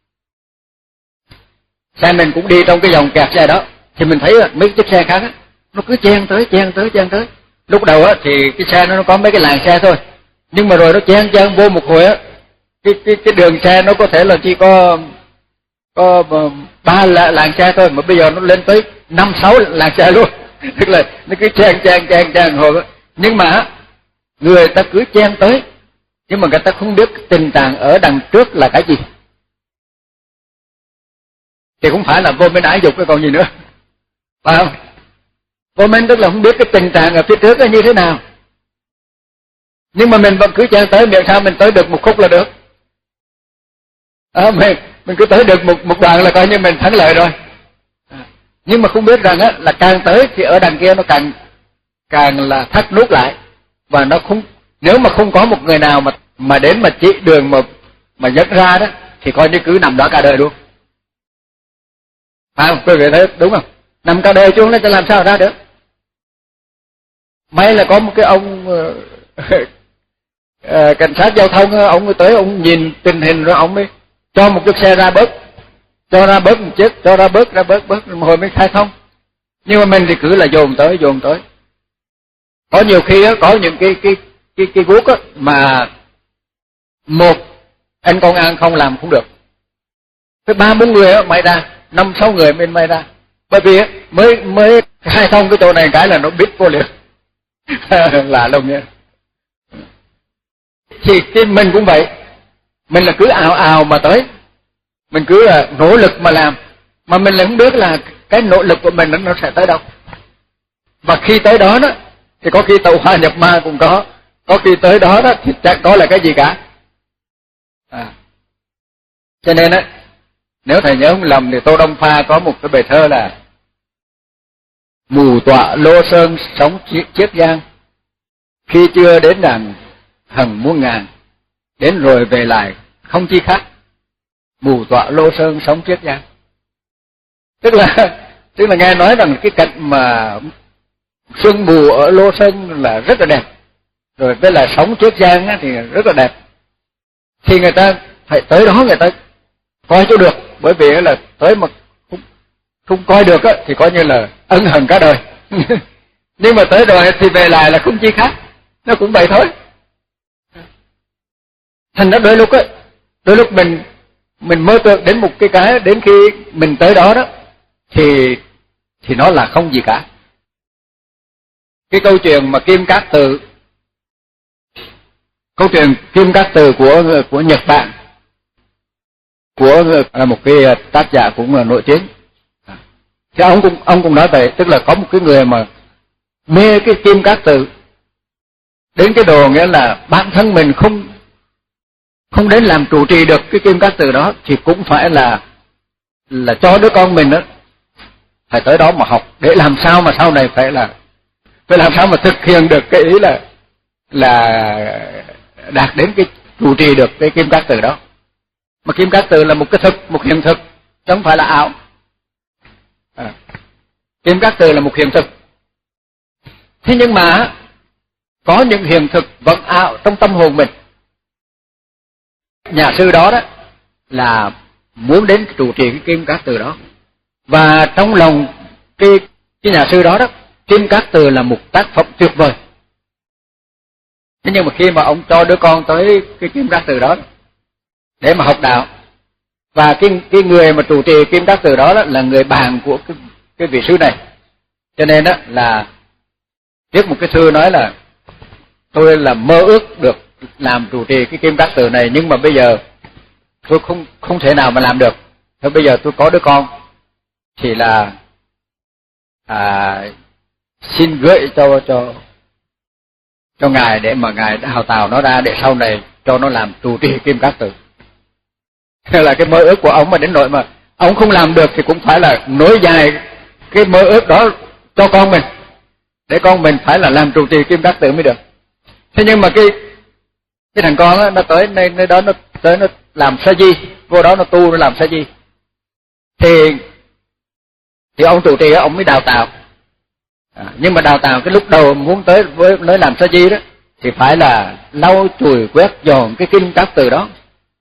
[SPEAKER 1] Xe mình cũng đi trong cái dòng kẹt xe đó, thì mình thấy mấy chiếc xe khác á, nó cứ chen tới, chen tới, chen tới. Lúc đầu á thì cái xe nó có mấy cái làn xe thôi, nhưng mà rồi nó chen chen vô một hồi á, cái cái cái đường xe nó có thể là chỉ có có ba làn xe thôi, mà bây giờ nó lên tới năm sáu làn xe luôn. Tức là nó cứ chen chen chen chen hồi đó. Nhưng mà người ta cứ chen tới, nhưng mà người ta không biết tình trạng ở đằng trước là cái gì, thì cũng phải là vô minh ái dục cái còn gì nữa, phải không? Vô minh tức là không biết cái tình trạng ở phía trước là như thế nào, nhưng mà mình vẫn cứ chen tới, miệng sao mình tới được một khúc là được. À, mình mình cứ tới được một một đoạn là coi như mình thắng lợi rồi. À, nhưng mà không biết rằng á là càng tới thì ở đằng kia nó càng càng là thắt nút lại, và nó không, nếu mà không có một người nào mà mà đến mà chỉ đường mà mà dẫn ra đó, thì coi như cứ nằm đó cả đời luôn. À, quý vị thấy đúng không? Nằm cả đời chung nó sẽ làm sao ra được? May là có một cái ông uh, uh, cảnh sát giao thông, ông tới ông nhìn tình hình rồi ông mới cho một chiếc xe ra bớt, cho ra bớt một chiếc, cho ra bớt ra bớt bớt rồi mới khai thông. Nhưng mà mình thì cứ là dồn tới dồn tới. Có nhiều khi á, có những cái cái cái cái guốc á mà một anh công an không làm không được, cái ba bốn người á may ra, năm sáu người mới may ra, bởi vì á mới mới khai thông cái chỗ này cái là nó biết vô liền. Lạ lùng nha. Thì cái mình cũng vậy, mình là cứ ào ào mà tới, mình cứ là nỗ lực mà làm, mà mình lại không biết là cái nỗ lực của mình nó sẽ tới đâu. Và khi tới đó đó thì có khi tàu hỏa nhập ma cũng có, có khi tới đó đó thì chẳng có là cái gì cả. À. Cho nên á, nếu thầy nhớ không lầm thì Tô Đông Pha có một cái bài thơ là mù tọa lô sơn sống chiết giang, khi chưa đến đàn hằng muôn ngàn, đến rồi về lại không chi khác, mù tọa lô sơn sống chiết giang. Tức là tức là nghe nói rằng cái cảnh mà sương mù ở Lô Sơn là rất là đẹp, rồi với là sống chiết giang á thì rất là đẹp, thì người ta phải tới đó người ta coi cho được, bởi vì là tới mà không, không coi được á thì coi như là ân hận cả đời. Nhưng mà tới rồi thì về lại là không chi khác, nó cũng vậy thôi. Thành ra đôi lúc á, đôi lúc mình mình mơ tưởng đến một cái cái, đến khi mình tới đó đó thì thì nó là không gì cả. Cái câu chuyện mà Kim Cát Từ, câu chuyện Kim Cát Từ của của Nhật Bản, của một cái tác giả cũng là nổi tiếng. Thì ông cũng ông cũng nói vậy, tức là có một cái người mà mê cái Kim Cát Từ đến cái đồ nghĩa là bản thân mình không không đến làm trụ trì được cái Kim Cát Từ đó, thì cũng phải là là cho đứa con mình đó phải tới đó mà học, để làm sao mà sau này phải là phải làm sao mà thực hiện được cái ý là là đạt đến cái trụ trì được cái Kim Cát Từ đó. Mà Kim Cát Từ là một cái thực, một hiện thực, chứ không phải là ảo. À, Kim Cát Từ là một hiện thực. Thế nhưng mà có những hiện thực vẫn ảo trong tâm hồn mình. Nhà sư đó đó là muốn đến trụ trì cái Kim Cát Từ đó, và trong lòng cái cái nhà sư đó đó, Kim Cát Từ là một tác phẩm tuyệt vời. Thế nhưng mà khi mà ông cho đứa con tới cái Kim Cát Từ đó để mà học đạo, và cái cái người mà trụ trì Kim Cát Từ đó, đó là người bạn của cái, cái vị sư này, cho nên đó là viết một cái thư nói là tôi là mơ ước được làm trụ trì cái Kim Cát Từ này, nhưng mà bây giờ tôi không không thể nào mà làm được. Thôi bây giờ tôi có đứa con thì là à, xin gửi cho cho cho ngài để mà ngài đào tạo nó ra, để sau này cho nó làm trụ trì Kim Cát Từ. Thế là cái mơ ước của ông, mà đến nỗi mà ông không làm được thì cũng phải là nối dài cái mơ ước đó cho con mình, để con mình phải là làm trụ trì Kim Cát Từ mới được. Thế nhưng mà cái cái thằng con đó, nó tới nơi, nơi đó nó tới nó làm sa di, vô đó nó tu, nó làm sa di, thì thì ông trụ trì ông mới đào tạo. À, nhưng mà đào tạo cái lúc đầu muốn tới với nói làm sa di đó thì phải là lau chùi quét dọn cái Kim Cát Từ đó,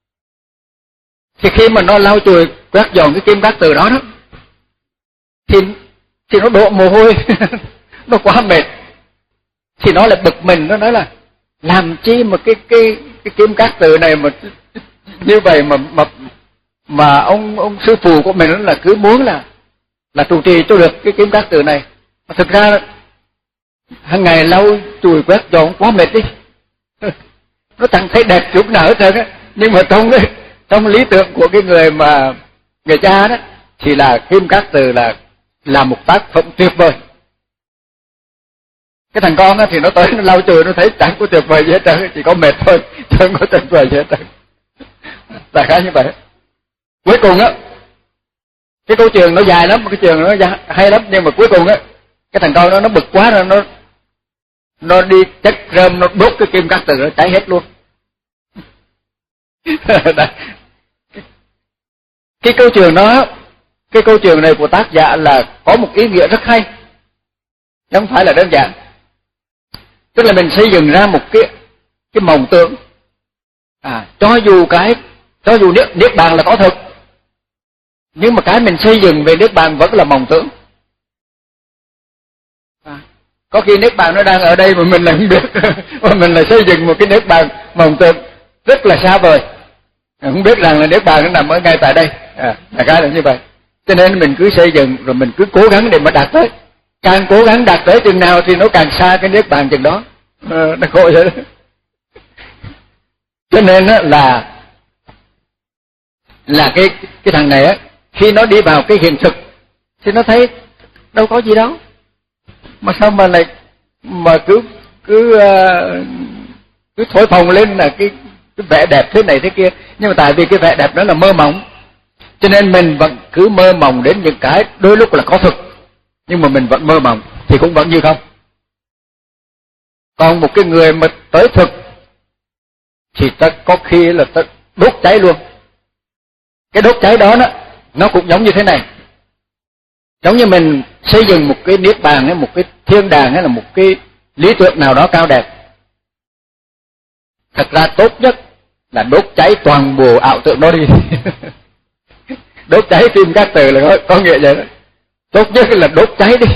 [SPEAKER 1] Thì khi mà nó lau chùi quét dọn cái kim cát từ đó đó, thì thì nó đổ mồ hôi, nó quá mệt, thì nó lại bực mình, nó nói là làm chi mà cái cái cái kim cát từ này mà như vậy mà mà mà ông ông sư phụ của mình là cứ muốn là là trụ trì cho được cái kim cát từ này, mà thực ra hàng ngày lau chùi quét dọn quá mệt đi, nó chẳng thấy đẹp chút nào hết trơn á. Nhưng mà trong cái trong lý tưởng của cái người mà người cha đó thì là kim cát từ là là một tác phẩm tuyệt vời. Cái thằng con á thì nó tới nó lau chùi nó thấy chẳng có tuyệt vời gì hết trơn, chỉ có mệt thôi, chẳng có tuyệt vời gì hết trơn. Đại khái như vậy. Cuối cùng á, cái câu chuyện nó dài lắm, cái chuyện nó dài, hay lắm, nhưng mà cuối cùng á, cái thằng con đó nó bực quá rồi, nó nó đi chất rơm, nó đốt cái kim cát từ nó cháy hết luôn. Cái câu chuyện đó, cái câu chuyện này của tác giả là có một ý nghĩa rất hay, không phải là đơn giản. Tức là mình xây dựng ra một cái cái mộng tưởng, à, cho dù cái cho dù niết niết bàn là có thực, nhưng mà cái mình xây dựng về niết bàn vẫn là mộng tưởng. À, có khi niết bàn nó đang ở đây mà mình lại không biết, mà mình lại xây dựng một cái niết bàn mộng tưởng rất là xa vời, không biết rằng là niết bàn nó nằm ở ngay tại đây. À, đại khái là như vậy. Cho nên mình cứ xây dựng rồi mình cứ cố gắng để mà đạt tới. Càng cố gắng đạt tới chừng nào thì nó càng xa cái niết bàn chừng đó. À, nó khổ vậy đó. Cho nên á là là cái cái thằng này á, khi nó đi vào cái hiện thực thì nó thấy đâu có gì đâu, mà sao mà lại mà cứ cứ uh, cứ thổi phồng lên là cái cái vẻ đẹp thế này thế kia. Nhưng mà tại vì cái vẻ đẹp đó là mơ mộng, cho nên mình vẫn cứ mơ mộng đến những cái đôi lúc là có thực, nhưng mà mình vẫn mơ mộng thì cũng vẫn như không. Còn một cái người mà tới thực thì ta có khi là ta đốt cháy luôn. Cái đốt cháy đó, đó nó cũng giống như thế này, giống như mình xây dựng một cái niết bàn hay một cái thiên đàng hay là một cái lý tưởng nào đó cao đẹp. Thật ra tốt nhất là đốt cháy toàn bộ ảo tưởng đó đi. Đốt cháy kim cát từ là có, có nghĩa vậy đó. Tốt nhất là đốt cháy đi.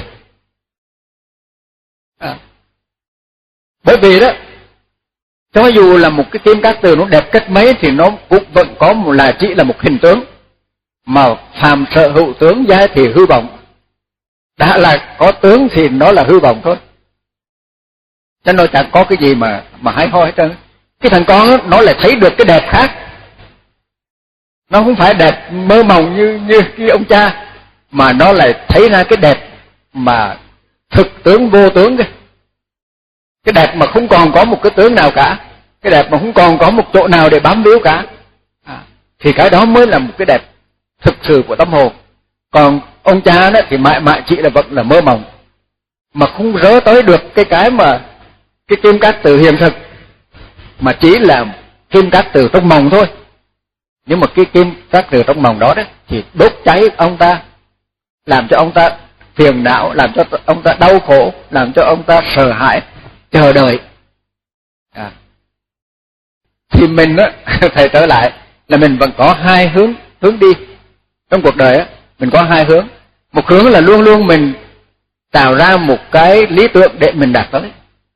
[SPEAKER 1] À. Bởi vì đó, cho dù là một cái kim cát từ nó đẹp cách mấy thì nó cũng vẫn có một là chỉ là một hình tướng, mà phàm sở hữu tướng giá thì hư vọng. Đã là có tướng thì nó là hư vọng thôi, cho nó chẳng có cái gì mà mà hay ho hết trơn. Cái thằng con đó, nó lại thấy được cái đẹp khác, nó không phải đẹp mơ mộng như như cái ông cha, mà nó lại thấy ra cái đẹp mà thực tướng vô tướng kìa. Cái đẹp mà không còn có một cái tướng nào cả, cái đẹp mà không còn có một chỗ nào để bám víu cả, à, thì cái đó mới là một cái đẹp thực sự của tâm hồn. Còn ông cha đó thì mãi mãi chỉ là vẫn là mơ mộng, mà không rớ tới được cái cái mà cái kim cát từ hiện thực, mà chỉ là kim cát từ trong mộng thôi. Nhưng mà cái kim cát từ trong mộng đó đó thì đốt cháy ông ta, làm cho ông ta phiền não, làm cho ông ta đau khổ, làm cho ông ta sợ hãi, chờ đợi. À. Thì mình á, thầy trở lại là mình vẫn có hai hướng hướng đi trong cuộc đời á. Mình có hai hướng. Một hướng là luôn luôn mình tạo ra một cái lý tưởng để mình đạt tới.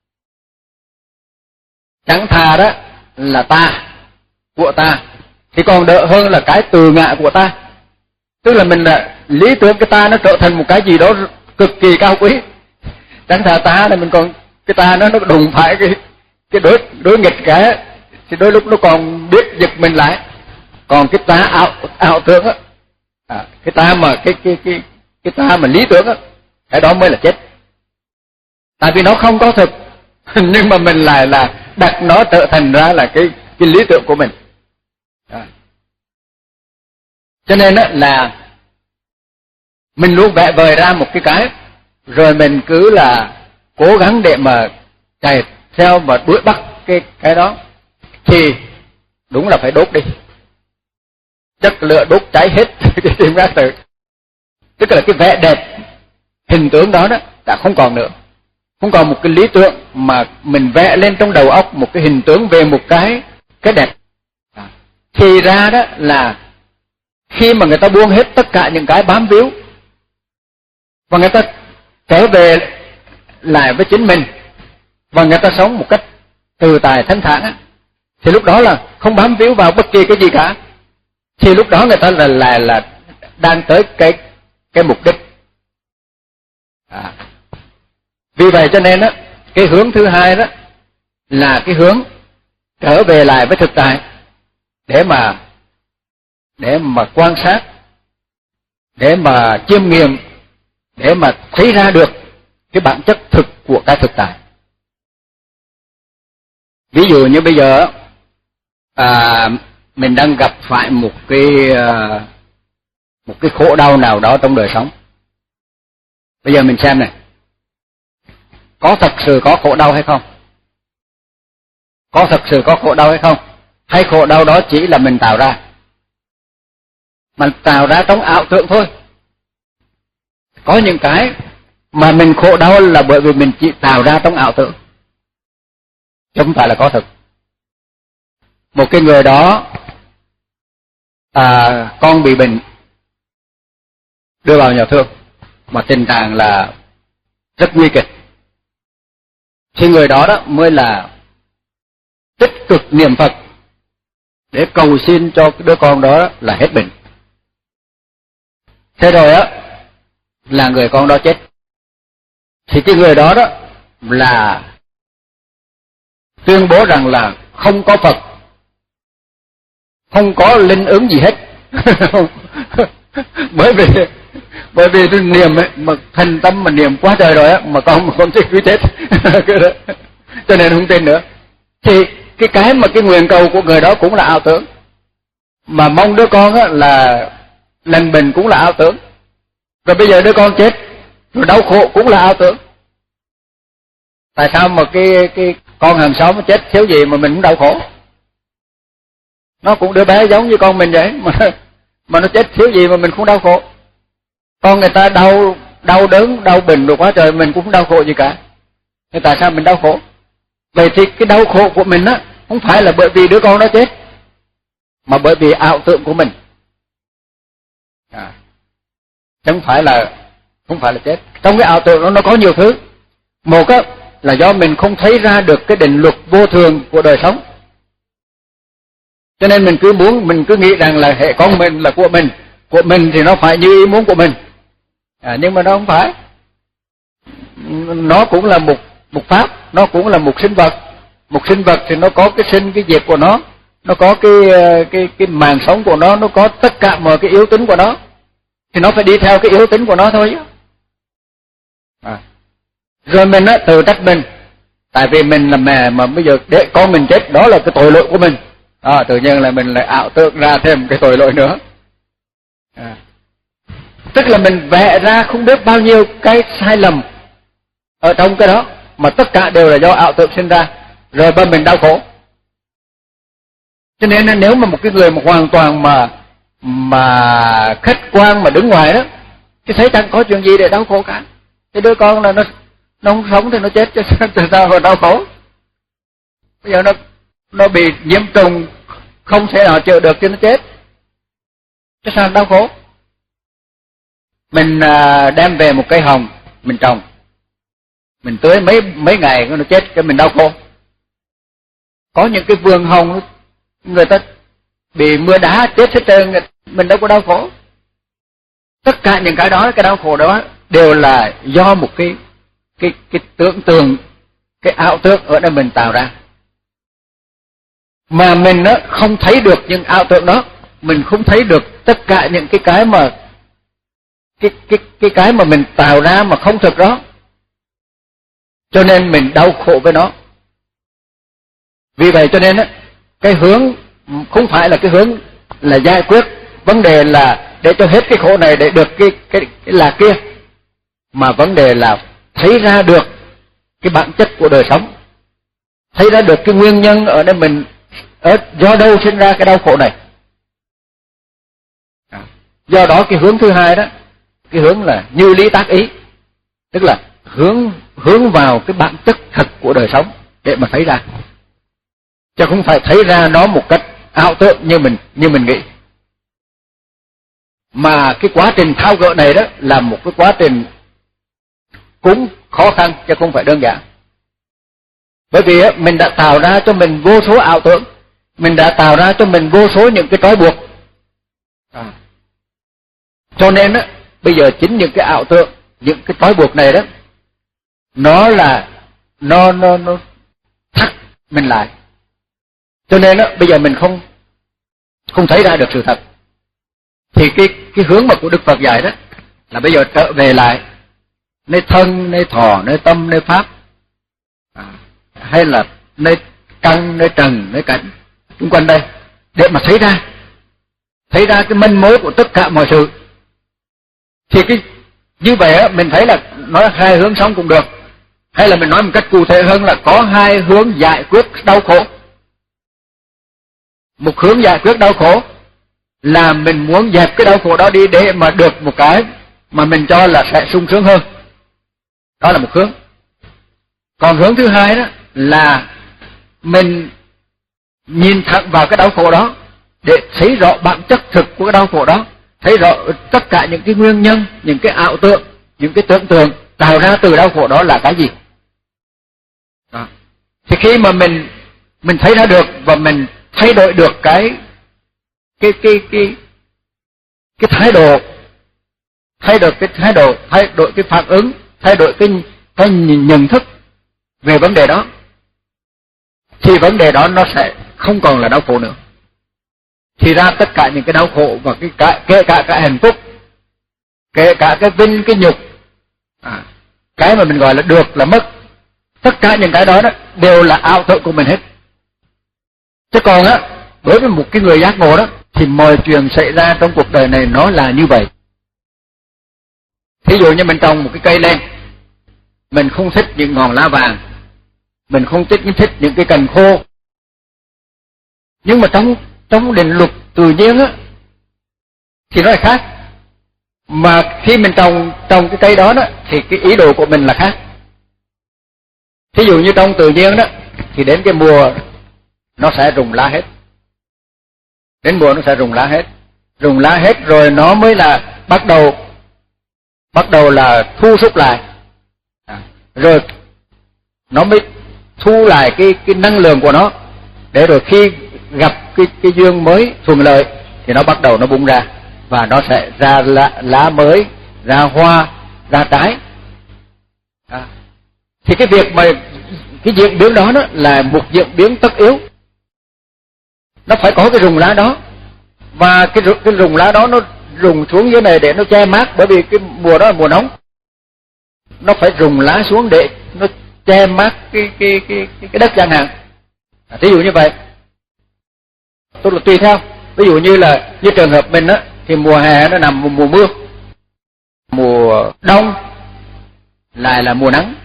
[SPEAKER 1] Chẳng thà đó là ta, của ta, thì còn đỡ hơn là cái từ ngã của ta. Tức là mình là lý tưởng cái ta nó trở thành một cái gì đó cực kỳ cao quý. Chẳng thà ta là mình còn cái ta nó nó đụng phải cái cái đối đối nghịch cái thì đôi lúc nó còn biết giật mình lại. Còn cái ta ảo ảo tưởng á, à, cái ta mà cái cái cái cái ta mà lý tưởng á, cái đó mới là chết. Tại vì nó không có thực, nhưng mà mình lại là đặt nó trở thành ra là cái cái lý tưởng của mình. À. Cho nên á là mình luôn vẽ vời ra một cái cái, rồi mình cứ là cố gắng để mà chạy theo và đuổi bắt cái cái đó, thì đúng là phải đốt đi, chất lửa đốt cháy hết cái tim cát từ. Tức là cái vẻ đẹp hình tướng đó đó đã không còn nữa, không còn một cái lý tưởng mà mình vẽ lên trong đầu óc một cái hình tướng về một cái cái đẹp. À. Thì ra đó là Khi mà người ta buông hết tất cả những cái bám víu và người ta trở về lại với chính mình và người ta sống một cách từ tài thanh thản, thì lúc đó là không bám víu vào bất kỳ cái gì cả, thì lúc đó người ta là là là đang tới cái cái mục đích. À. Vì vậy cho nên á, cái hướng thứ hai đó là cái hướng trở về lại với thực tại để mà để mà quan sát, để mà chiêm nghiệm, để mà thấy ra được cái bản chất thực của cái thực tại. Ví dụ như bây giờ à, mình đang gặp phải một cái một cái khổ đau nào đó trong đời sống. Bây giờ mình xem này, có thật sự có khổ đau hay không? Có thật sự có khổ đau hay không? Hay khổ đau đó chỉ là mình tạo ra, mà tạo ra trong ảo tưởng thôi. Có những cái mà mình khổ đau là bởi vì mình chỉ tạo ra trong ảo tưởng, chứ không phải là có thực. Một cái người đó à, con bị bệnh, đưa vào nhà thương mà tình trạng là rất nguy kịch, thì người đó đó mới là tích cực niệm Phật để cầu xin cho cái đứa con đó là hết bệnh. Thế rồi á là người con đó chết, thì cái người đó đó là tuyên bố rằng là không có Phật, không có linh ứng gì hết. bởi vì bởi vì tôi niệm ấy, mà thành tâm mà niệm quá trời rồi á, mà con mà con chết cứ chết. Cho nên không tin nữa. Thì cái cái mà cái nguyện cầu của người đó cũng là ảo tưởng, mà mong đứa con á là lành bệnh cũng là ảo tưởng. Rồi bây giờ đứa con chết rồi đau khổ cũng là ảo tưởng. Tại sao mà cái cái con hàng xóm nó chết thiếu gì mà mình cũng đau khổ? Nó cũng đứa bé giống như con mình vậy, mà mà nó chết thiếu gì mà mình cũng đau khổ. Con người ta đau đau đớn, đau bệnh rồi quá trời, mình cũng không đau khổ gì cả. Thế tại sao mình đau khổ? Vậy thì cái đau khổ của mình á không phải là bởi vì đứa con đó chết, mà bởi vì ảo tưởng của mình. À, chứ không phải là không phải là chết. Trong cái ảo tưởng đó nó có nhiều thứ. Một á là do mình không thấy ra được cái định luật vô thường của đời sống, cho nên mình cứ muốn, mình cứ nghĩ rằng là hệ con mình là của mình, của mình thì nó phải như ý muốn của mình. À, nhưng mà nó không phải. Nó cũng là một một pháp, nó cũng là một sinh vật. Một sinh vật thì nó có cái sinh cái diệt của nó, nó có cái cái cái màng sống của nó, nó có tất cả mọi cái yếu tính của nó, thì nó phải đi theo cái yếu tính của nó thôi. À. Rồi mình á tự trách mình, tại vì mình là mẹ mà bây giờ để con mình chết, đó là cái tội lỗi của mình. À, tự nhiên là mình lại ảo tưởng ra thêm cái tội lỗi nữa. À. Tức là mình vẽ ra không biết bao nhiêu cái sai lầm ở trong cái đó, mà tất cả đều là do ảo tưởng sinh ra, rồi bên mình đau khổ. Cho nên nếu mà một cái người mà hoàn toàn mà mà khách quan mà đứng ngoài đó, thì thấy chẳng có chuyện gì để đau khổ cả. Cái đứa con là nó nó không sống thì nó chết, chứ sao mà đau khổ? Bây giờ nó nó bị nhiễm trùng không thể nào chịu được cho nó chết, chứ sao đau khổ? Mình à, đem về một cây hồng mình trồng, mình tưới mấy mấy ngày nó chết, cái mình đau khổ. Có những cái vườn hồng người ta bị mưa đá chết hết trơn, mình đâu có đau khổ. Tất cả những cái đó, cái đau khổ đó đều là do một cái cái cái tưởng tượng, cái ảo tưởng ở đây mình tạo ra. Mà mình đó không thấy được những ảo tưởng đó, mình không thấy được tất cả những cái cái mà cái cái cái cái mà mình tạo ra mà không thực đó, cho nên mình đau khổ với nó. Vì vậy cho nên á, cái hướng không phải là cái hướng là giải quyết vấn đề là để cho hết cái khổ này để được cái cái, cái là kia, mà vấn đề là thấy ra được cái bản chất của đời sống, thấy ra được cái nguyên nhân ở đây mình ở do đâu sinh ra cái đau khổ này. Do đó cái hướng thứ hai đó, cái hướng là như lý tác ý, tức là hướng hướng vào cái bản chất thật của đời sống để mà thấy ra, chứ không phải thấy ra nó một cách ảo tưởng như mình như mình nghĩ. Mà cái quá trình thao gỡ này đó là một cái quá trình cũng khó khăn chứ không phải đơn giản. Bởi vì mình đã tạo ra cho mình vô số ảo tưởng, mình đã tạo ra cho mình vô số những cái trói buộc. À. Cho nên á, bây giờ chính những cái ảo tưởng, những cái trói buộc này đó, nó là nó nó nó thắt mình lại. Cho nên á, bây giờ mình không không thấy ra được sự thật. Thì cái cái hướng mà của Đức Phật dạy đó là bây giờ trở về lại nơi thân, nơi thọ, nơi tâm, nơi pháp, à, hay là nơi căn, nơi trần, nơi cảnh xung quanh đây, để mà thấy ra thấy ra cái manh mối của tất cả mọi sự. Thì cái như vậy á, mình thấy là nói hai hướng sống cũng được, hay là mình nói một cách cụ thể hơn là có hai hướng giải quyết đau khổ. Một hướng giải quyết đau khổ là mình muốn dẹp cái đau khổ đó đi để mà được một cái mà mình cho là sẽ sung sướng hơn. Đó là một hướng. Còn hướng thứ hai đó là mình nhìn thẳng vào cái đau khổ đó để thấy rõ bản chất thực của cái đau khổ đó, thấy rõ tất cả những cái nguyên nhân, những cái ảo tưởng, những cái tưởng tượng tạo ra từ đau khổ đó là cái gì. Đó. Thì khi mà mình mình thấy ra được và mình thay đổi được cái cái cái cái cái thái độ, thay đổi cái thái độ, thay đổi cái phản ứng, thay đổi cái cái nhận thức về vấn đề đó, thì vấn đề đó nó sẽ không còn là đau khổ nữa. Thì ra tất cả những cái đau khổ và cái cả, kể cả cái hạnh phúc, kể cả cái vinh cái nhục, à, cái mà mình gọi là được là mất, tất cả những cái đó, đó đều là ảo tưởng của mình hết. Chứ còn á, đối với một cái người giác ngộ đó thì mọi chuyện xảy ra trong cuộc đời này nó là như vậy. Thí dụ như mình trồng một cái cây lên, mình không thích những ngọn lá vàng, mình không thích thích những cái cành khô. Nhưng mà trong trong định luật tự nhiên á thì nó là khác. Mà khi mình trồng trồng cái cây đó đó thì cái ý đồ của mình là khác. Thí dụ như trong tự nhiên đó thì đến cái mùa nó sẽ rụng lá hết. Đến mùa nó sẽ rụng lá hết. Rụng lá hết rồi nó mới là bắt đầu bắt đầu là thu xúc lại. À, rồi nó mới thu lại cái cái năng lượng của nó, để rồi khi gặp cái cái duyên mới thuận lợi thì nó bắt đầu nó bung ra và nó sẽ ra lá, lá mới, ra hoa, ra trái. À, thì cái việc mà cái diễn biến đó, đó là một diễn biến tất yếu. Nó phải có cái rụng lá đó, và cái cái rụng lá đó nó rụng xuống dưới này để nó che mát, bởi vì cái mùa đó là mùa nóng. Nó phải rụng lá xuống để nó che mát cái cái cái cái, cái đất chẳng hạn. À, ví dụ như vậy. Tức là tùy theo. Ví dụ như là như trường hợp mình á thì mùa hè nó nằm mùa mưa, mùa đông lại là mùa nắng.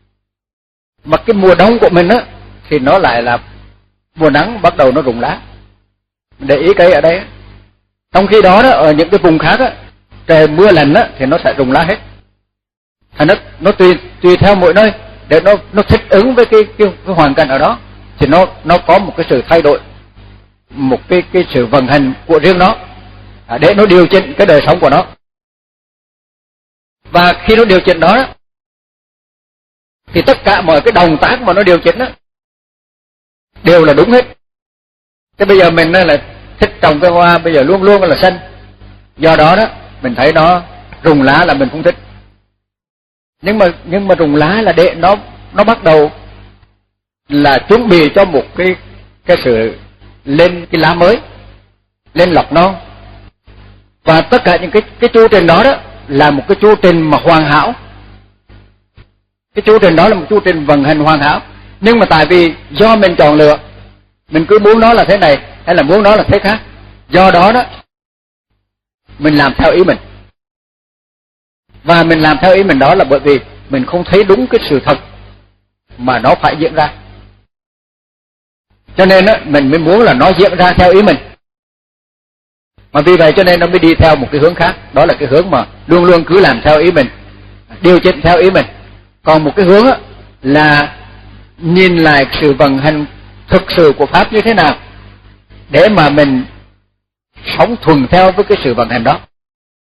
[SPEAKER 1] Mà cái mùa đông của mình á thì nó lại là mùa nắng, bắt đầu nó rụng lá. Để ý cây ở đây. Trong khi đó, đó ở những cái vùng khác á, trời mưa lạnh á thì nó sẽ rụng lá hết. Thành nó nó tùy tùy theo mỗi nơi để nó nó thích ứng với cái cái, cái hoàn cảnh ở đó, thì nó nó có một cái sự thay đổi, một cái cái sự vận hành của riêng nó, à, để nó điều chỉnh cái đời sống của nó. Và khi nó điều chỉnh đó, đó thì tất cả mọi cái động tác mà nó điều chỉnh đó đều là đúng hết. Thế bây giờ mình là thích trồng cái hoa, bây giờ luôn luôn là xanh, do đó đó mình thấy nó rụng lá là mình không thích. Nhưng mà nhưng mà rụng lá là để nó nó bắt đầu là chuẩn bị cho một cái cái sự lên cái lá mới, lên lọc non. Và tất cả những cái cái chu trình đó đó là một cái chu trình mà hoàn hảo. Cái chu trình đó là một chu trình vận hành hoàn hảo. Nhưng mà tại vì do mình chọn lựa, mình cứ muốn nó là thế này hay là muốn nó là thế khác, do đó đó mình làm theo ý mình. Và mình làm theo ý mình đó là bởi vì mình không thấy đúng cái sự thật mà nó phải diễn ra. Cho nên đó, mình mới muốn là nó diễn ra theo ý mình. Mà vì vậy cho nên nó mới đi theo một cái hướng khác. Đó là cái hướng mà luôn luôn cứ làm theo ý mình, điều chỉnh theo ý mình. Còn một cái hướng đó, là nhìn lại sự vận hành thực sự của Pháp như thế nào, để mà mình sống thuần theo với cái sự vận hành đó.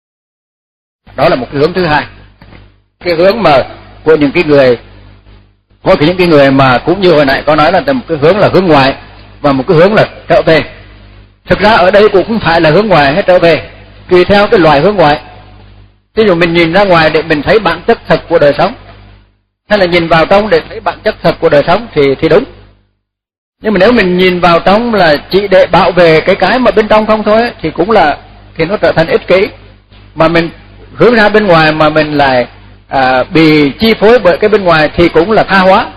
[SPEAKER 1] Đó là một cái hướng thứ hai. Cái hướng mà của những cái người, có những cái người mà cũng như hồi nãy có nói là một cái hướng là hướng ngoài và một cái hướng là trở về. Thực ra ở đây cũng không phải là hướng ngoài hay trở về, tùy theo cái loại hướng ngoài. Ví dụ mình nhìn ra ngoài để mình thấy bản chất thật của đời sống, hay là nhìn vào trong để thấy bản chất thật của đời sống thì thì đúng. Nhưng mà nếu mình nhìn vào trong là chỉ để bảo vệ cái cái mà bên trong không thôi ấy, thì cũng là thì nó trở thành ích kỷ. Mà mình hướng ra bên ngoài mà mình lại à, bị chi phối bởi cái bên ngoài thì cũng là tha hóa.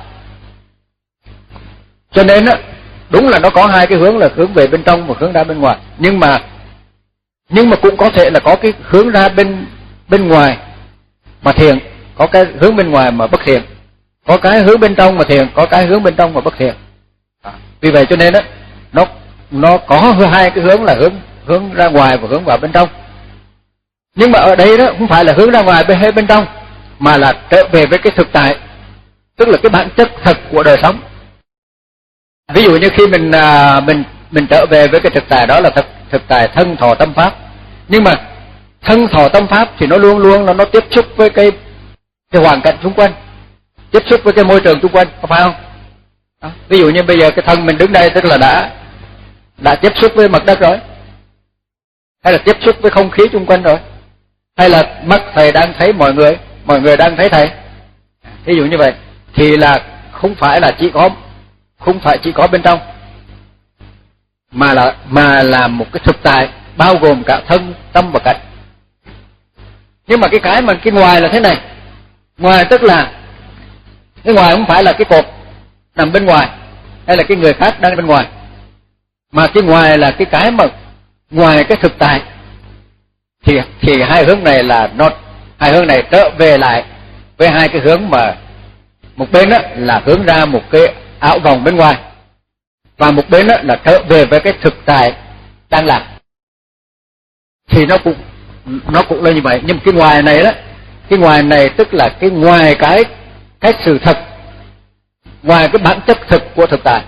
[SPEAKER 1] Cho nên á, đúng là nó có hai cái hướng là hướng về bên trong và hướng ra bên ngoài. Nhưng mà nhưng mà cũng có thể là có cái hướng ra bên bên ngoài mà thiện, có cái hướng bên ngoài mà bất thiện, có cái hướng bên trong mà thiện, có cái hướng bên trong mà bất thiện. À, vì vậy cho nên á, nó nó có hai cái hướng là hướng hướng ra ngoài và hướng vào bên trong. Nhưng mà ở đây đó không phải là hướng ra ngoài hay bên trong, mà là trở về với cái thực tại, tức là cái bản chất thật của đời sống. Ví dụ như khi mình à, mình mình trở về với cái thực tại đó là thực thực tại thân thọ tâm pháp. Nhưng mà thân thọ tâm pháp thì nó luôn luôn là nó tiếp xúc với cái cái hoàn cảnh xung quanh, tiếp xúc với cái môi trường xung quanh, có phải không? Đó. Ví dụ như bây giờ cái thân mình đứng đây tức là đã đã tiếp xúc với mặt đất rồi, hay là tiếp xúc với không khí xung quanh rồi, hay là mắt thầy đang thấy mọi người, mọi người đang thấy thầy. Ví dụ như vậy thì là không phải là chỉ có không phải chỉ có bên trong, mà là mà là một cái thực tại bao gồm cả thân, tâm và cảnh. Nhưng mà cái cái mà cái ngoài là thế này, ngoài tức là cái ngoài không phải là cái cột nằm bên ngoài hay là cái người khác đang bên ngoài, mà cái ngoài là cái cái mà ngoài cái thực tại. Thì thì hai hướng này là nó hai hướng này trở về lại với hai cái hướng mà một bên đó là hướng ra một cái ảo vòng bên ngoài, và một bên đó là trở về với cái thực tại đang làm. Thì nó cũng nó cũng là như vậy. Nhưng cái ngoài này đó, cái ngoài này tức là cái ngoài cái cái sự thật, ngoài cái bản chất thực của thực tại,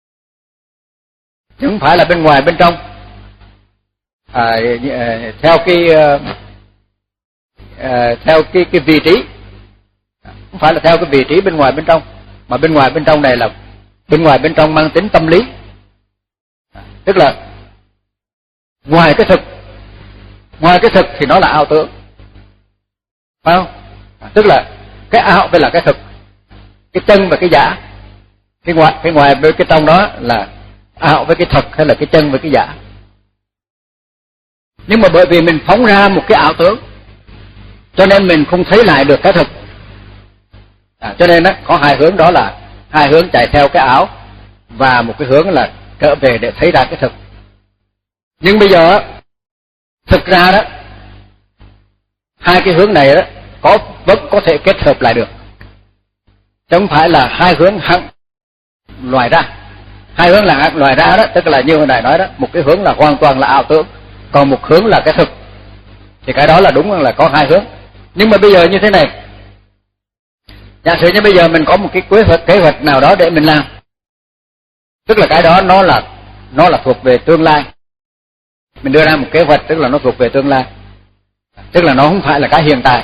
[SPEAKER 1] chứ không phải là bên ngoài bên trong. À, theo cái à, theo cái cái vị trí, không phải là theo cái vị trí bên ngoài bên trong, mà bên ngoài bên trong này là bên ngoài bên trong mang tính tâm lý, tức là ngoài cái thực, ngoài cái thực thì nó là ảo tưởng, phải không? Tức là cái ảo với là cái thực, cái chân và cái giả. Cái ngoài cái ngoài với cái trong đó là ảo với cái thật, hay là cái chân với cái giả. Nhưng mà bởi vì mình phóng ra một cái ảo tưởng, cho nên mình không thấy lại được cái thực. À, cho nên á, có hai hướng, đó là hai hướng chạy theo cái ảo, và một cái hướng là trở về để thấy ra cái thực. Nhưng bây giờ thực ra đó, hai cái hướng này đó có vẫn có thể kết hợp lại được, chứ không phải là hai hướng hẳn loại ra. Hai hướng là hẳn loại ra đó, tức là như hồi nãy nói đó, một cái hướng là hoàn toàn là ảo tưởng, còn một hướng là cái thực. Thì cái đó là đúng là có hai hướng. Nhưng mà bây giờ như thế này, giả sử như bây giờ mình có một cái kế hoạch kế hoạch nào đó để mình làm, tức là cái đó nó là nó là thuộc về tương lai. Mình đưa ra một kế hoạch tức là nó thuộc về tương lai, tức là nó không phải là cái hiện tại.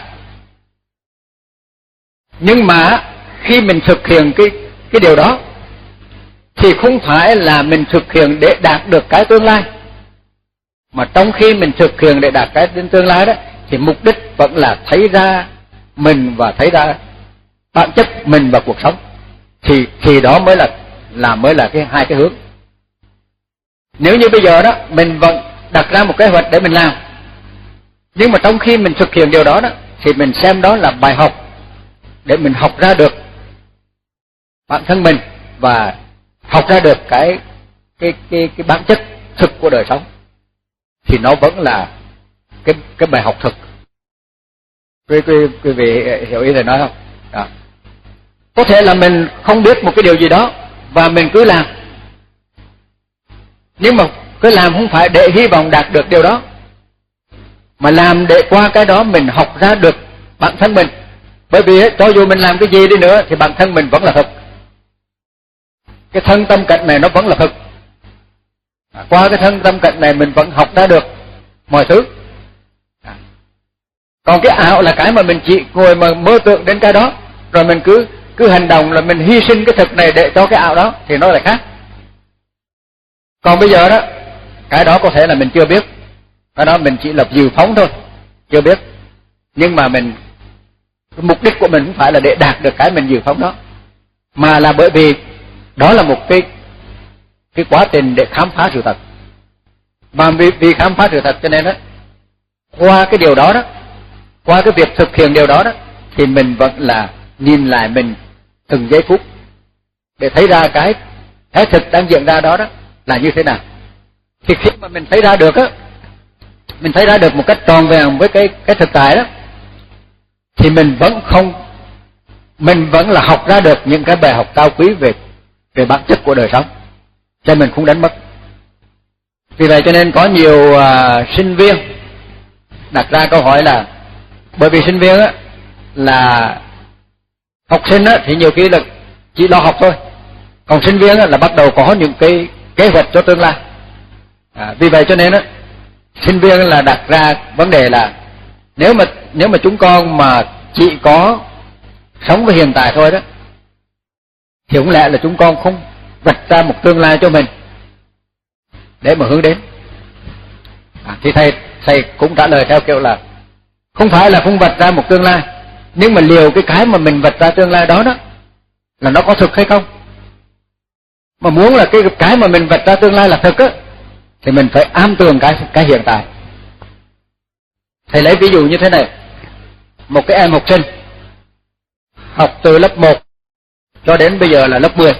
[SPEAKER 1] Nhưng mà khi mình thực hiện cái cái điều đó thì không phải là mình thực hiện để đạt được cái tương lai, mà trong khi mình thực hiện để đạt cái tương lai đó thì mục đích vẫn là thấy ra mình và thấy ra bản chất mình và cuộc sống. Thì thì đó mới là là mới là cái hai cái hướng. Nếu như bây giờ đó mình vẫn đặt ra một kế hoạch để mình làm, nhưng mà trong khi mình thực hiện điều đó đó thì mình xem đó là bài học để mình học ra được bản thân mình và học ra được cái cái cái cái bản chất thực của đời sống, thì nó vẫn là cái cái bài học thực. Quý quý quý vị hiểu ý thầy nói không? Đó. Có thể là mình không biết một cái điều gì đó và mình cứ làm, nhưng mà cứ làm không phải để hy vọng đạt được điều đó, mà làm để qua cái đó mình học ra được bản thân mình. Bởi vì cho dù mình làm cái gì đi nữa thì bản thân mình vẫn là thực, cái thân tâm cảnh này nó vẫn là thực. Qua cái thân tâm cảnh này mình vẫn học ra được mọi thứ. Còn cái ảo là cái mà mình chỉ ngồi mà mơ tưởng đến cái đó, rồi mình cứ cứ hành động là mình hy sinh cái thực này để cho cái ảo đó, thì nó lại khác. Còn bây giờ đó, cái đó có thể là mình chưa biết, cái đó mình chỉ là dự phóng thôi, chưa biết. Nhưng mà mình, cái mục đích của mình không phải là để đạt được cái mình dự phóng đó, mà là bởi vì đó là một cái cái quá trình để khám phá sự thật. Mà vì, vì khám phá sự thật cho nên đó, qua cái điều đó đó, qua cái việc thực hiện điều đó đó, thì mình vẫn là nhìn lại mình từng giây phút để thấy ra cái cái thực đang diễn ra đó đó là như thế nào. Thì khi mà mình thấy ra được á, mình thấy ra được một cách tròn vẹn với cái cái thực tại đó, thì mình vẫn không, mình vẫn là học ra được những cái bài học cao quý về về bản chất của đời sống, cho mình không đánh mất. Vì vậy cho nên có nhiều uh, sinh viên đặt ra câu hỏi là, bởi vì sinh viên á là học sinh á thì nhiều khi là chỉ lo học thôi, còn sinh viên á là bắt đầu có những cái kế hoạch cho tương lai. À, vì vậy cho nên á, sinh viên là đặt ra vấn đề là nếu mà nếu mà chúng con mà chỉ có sống với hiện tại thôi đó, thì cũng lẽ là chúng con không vạch ra một tương lai cho mình để mà hướng đến. À, thì thầy thầy cũng trả lời theo kiểu là không phải là không vạch ra một tương lai, nhưng mà liệu cái cái mà mình vạch ra tương lai đó đó là nó có thực hay không. Mà muốn là cái cái mà mình vạch ra tương lai là thực á, thì mình phải am tường cái cái hiện tại. Thầy lấy ví dụ như thế này, một cái em học sinh học từ lớp một cho đến bây giờ là lớp mười,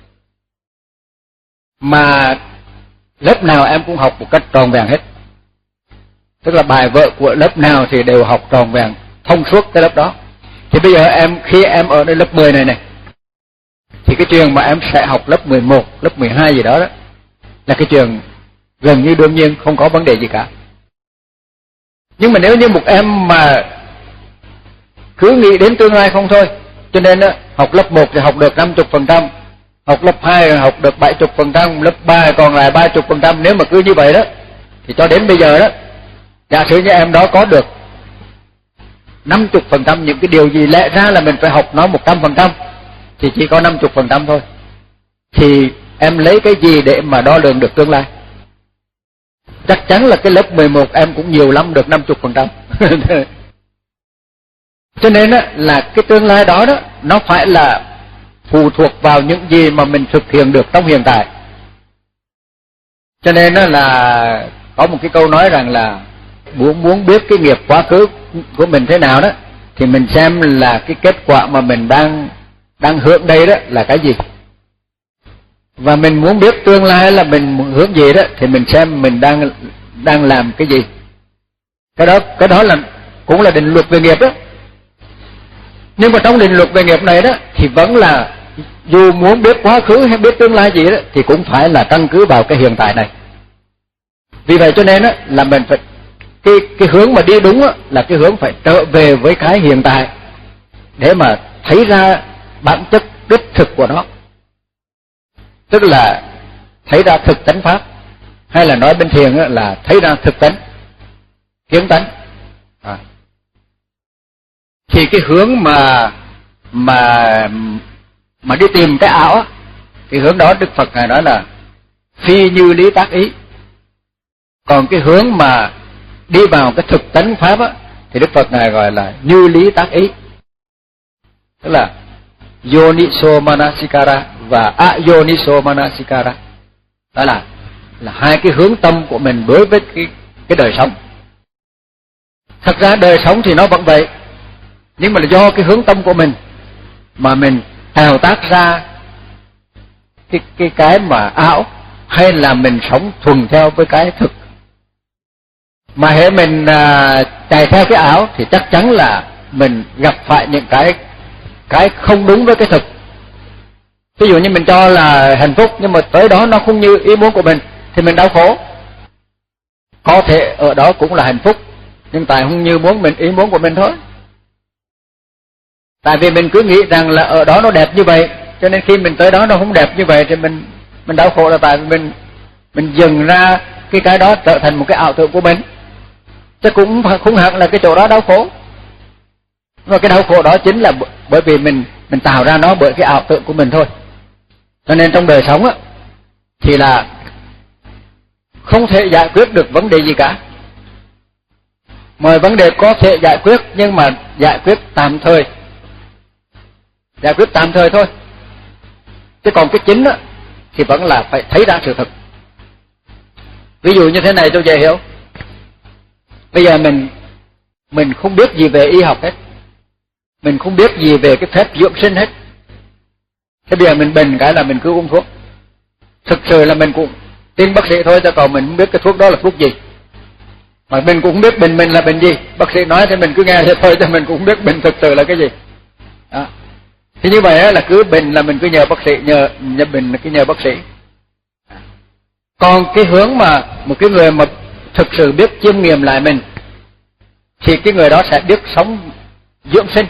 [SPEAKER 1] mà lớp nào em cũng học một cách tròn vẹn hết, tức là bài vở của lớp nào thì đều học tròn vẹn thông suốt cái lớp đó. Thì bây giờ em khi em ở đây lớp mười này này, thì cái trường mà em sẽ học lớp mười một, lớp mười hai gì đó đó là cái trường gần như đương nhiên không có vấn đề gì cả. Nhưng mà nếu như một em mà cứ nghĩ đến tương lai không thôi, cho nên đó, học lớp một thì học được năm mươi phần trăm, học lớp hai học được bảy mươi phần trăm, lớp ba còn lại ba mươi phần trăm, nếu mà cứ như vậy đó, thì cho đến bây giờ đó, giả sử như em đó có được năm mươi phần trăm những cái điều gì lẽ ra là mình phải học nó một trăm phần trăm, thì chỉ có năm mươi phần trăm thôi, thì em lấy cái gì để mà đo lường được tương lai? Chắc chắn là cái lớp mười một em cũng nhiều lắm được năm mươi phần trăm. Cho nên á, là cái tương lai đó đó, nó phải là phụ thuộc vào những gì mà mình thực hiện được trong hiện tại. Cho nên á, là có một cái câu nói rằng là muốn muốn biết cái nghiệp quá khứ của mình thế nào đó, thì mình xem là cái kết quả mà mình đang đang hướng đây đó là cái gì. Và mình muốn biết tương lai là mình hướng gì đó, thì mình xem mình đang đang làm cái gì. Cái đó cái đó là cũng là định luật về nghiệp đó. Nhưng mà trong định luật về nghiệp này đó, thì vẫn là dù muốn biết quá khứ hay biết tương lai gì đó, thì cũng phải là căn cứ vào cái hiện tại này. Vì vậy cho nên đó, là mình phải cái cái hướng mà đi đúng đó, là cái hướng phải trở về với cái hiện tại để mà thấy ra bản chất đích thực của nó, tức là thấy ra thực tánh pháp, hay là nói bên thiền là thấy ra thực tánh, kiến tánh. À. Thì cái hướng mà mà mà đi tìm cái ảo á, cái hướng đó Đức Phật Ngài nói là phi như lý tác ý. Còn cái hướng mà đi vào cái thực tánh pháp á, thì Đức Phật Ngài gọi là như lý tác ý, tức là Yoniso Manasikara và Ayoniso Manasikara. Đó là là hai cái hướng tâm của mình đối với cái cái đời sống. Thật ra đời sống thì nó vẫn vậy, nhưng mà là do cái hướng tâm của mình mà mình tạo tác ra cái cái cái mà ảo, hay là mình sống thuần theo với cái thực. Mà hễ mình à, chạy theo cái ảo thì chắc chắn là mình gặp phải những cái cái không đúng với cái thực. Ví dụ như mình cho là hạnh phúc, nhưng mà tới đó nó không như ý muốn của mình thì mình đau khổ. Có thể ở đó cũng là hạnh phúc, nhưng tại không như muốn mình ý muốn của mình thôi. Tại vì mình cứ nghĩ rằng là ở đó nó đẹp như vậy, cho nên khi mình tới đó nó không đẹp như vậy thì mình mình đau khổ, là tại vì mình mình dừng ra cái cái đó trở thành một cái ảo tưởng của mình. chứ cũng không hẳn là cái chỗ đó đau khổ. Và cái đau khổ đó chính là bởi vì mình mình tạo ra nó bởi cái ảo tưởng của mình thôi. Cho nên trong đời sống á thì là không thể giải quyết được vấn đề gì cả. Mọi vấn đề có thể giải quyết nhưng mà giải quyết tạm thời, giải quyết tạm thời thôi. Chứ còn cái chính á thì vẫn là phải thấy ra sự thật. Ví dụ như thế này cho dễ hiểu. Bây giờ mình mình không biết gì về y học hết, mình không biết gì về cái phép dưỡng sinh hết. Thế bây giờ mình bệnh cái là mình cứ uống thuốc. Thực sự là mình cũng tin bác sĩ thôi, cho còn mình không biết cái thuốc đó là thuốc gì. Mà mình cũng không biết bệnh mình là bệnh gì. Bác sĩ nói thì mình cứ nghe thế thôi, cho mình cũng không biết bệnh thực sự là cái gì. Đó. Thì như vậy là cứ bệnh là mình cứ nhờ bác sĩ, nhờ, nhờ bệnh là cứ nhờ bác sĩ. Còn cái hướng mà một cái người mà thực sự biết chiêm nghiệm lại mình thì cái người đó sẽ biết sống dưỡng sinh,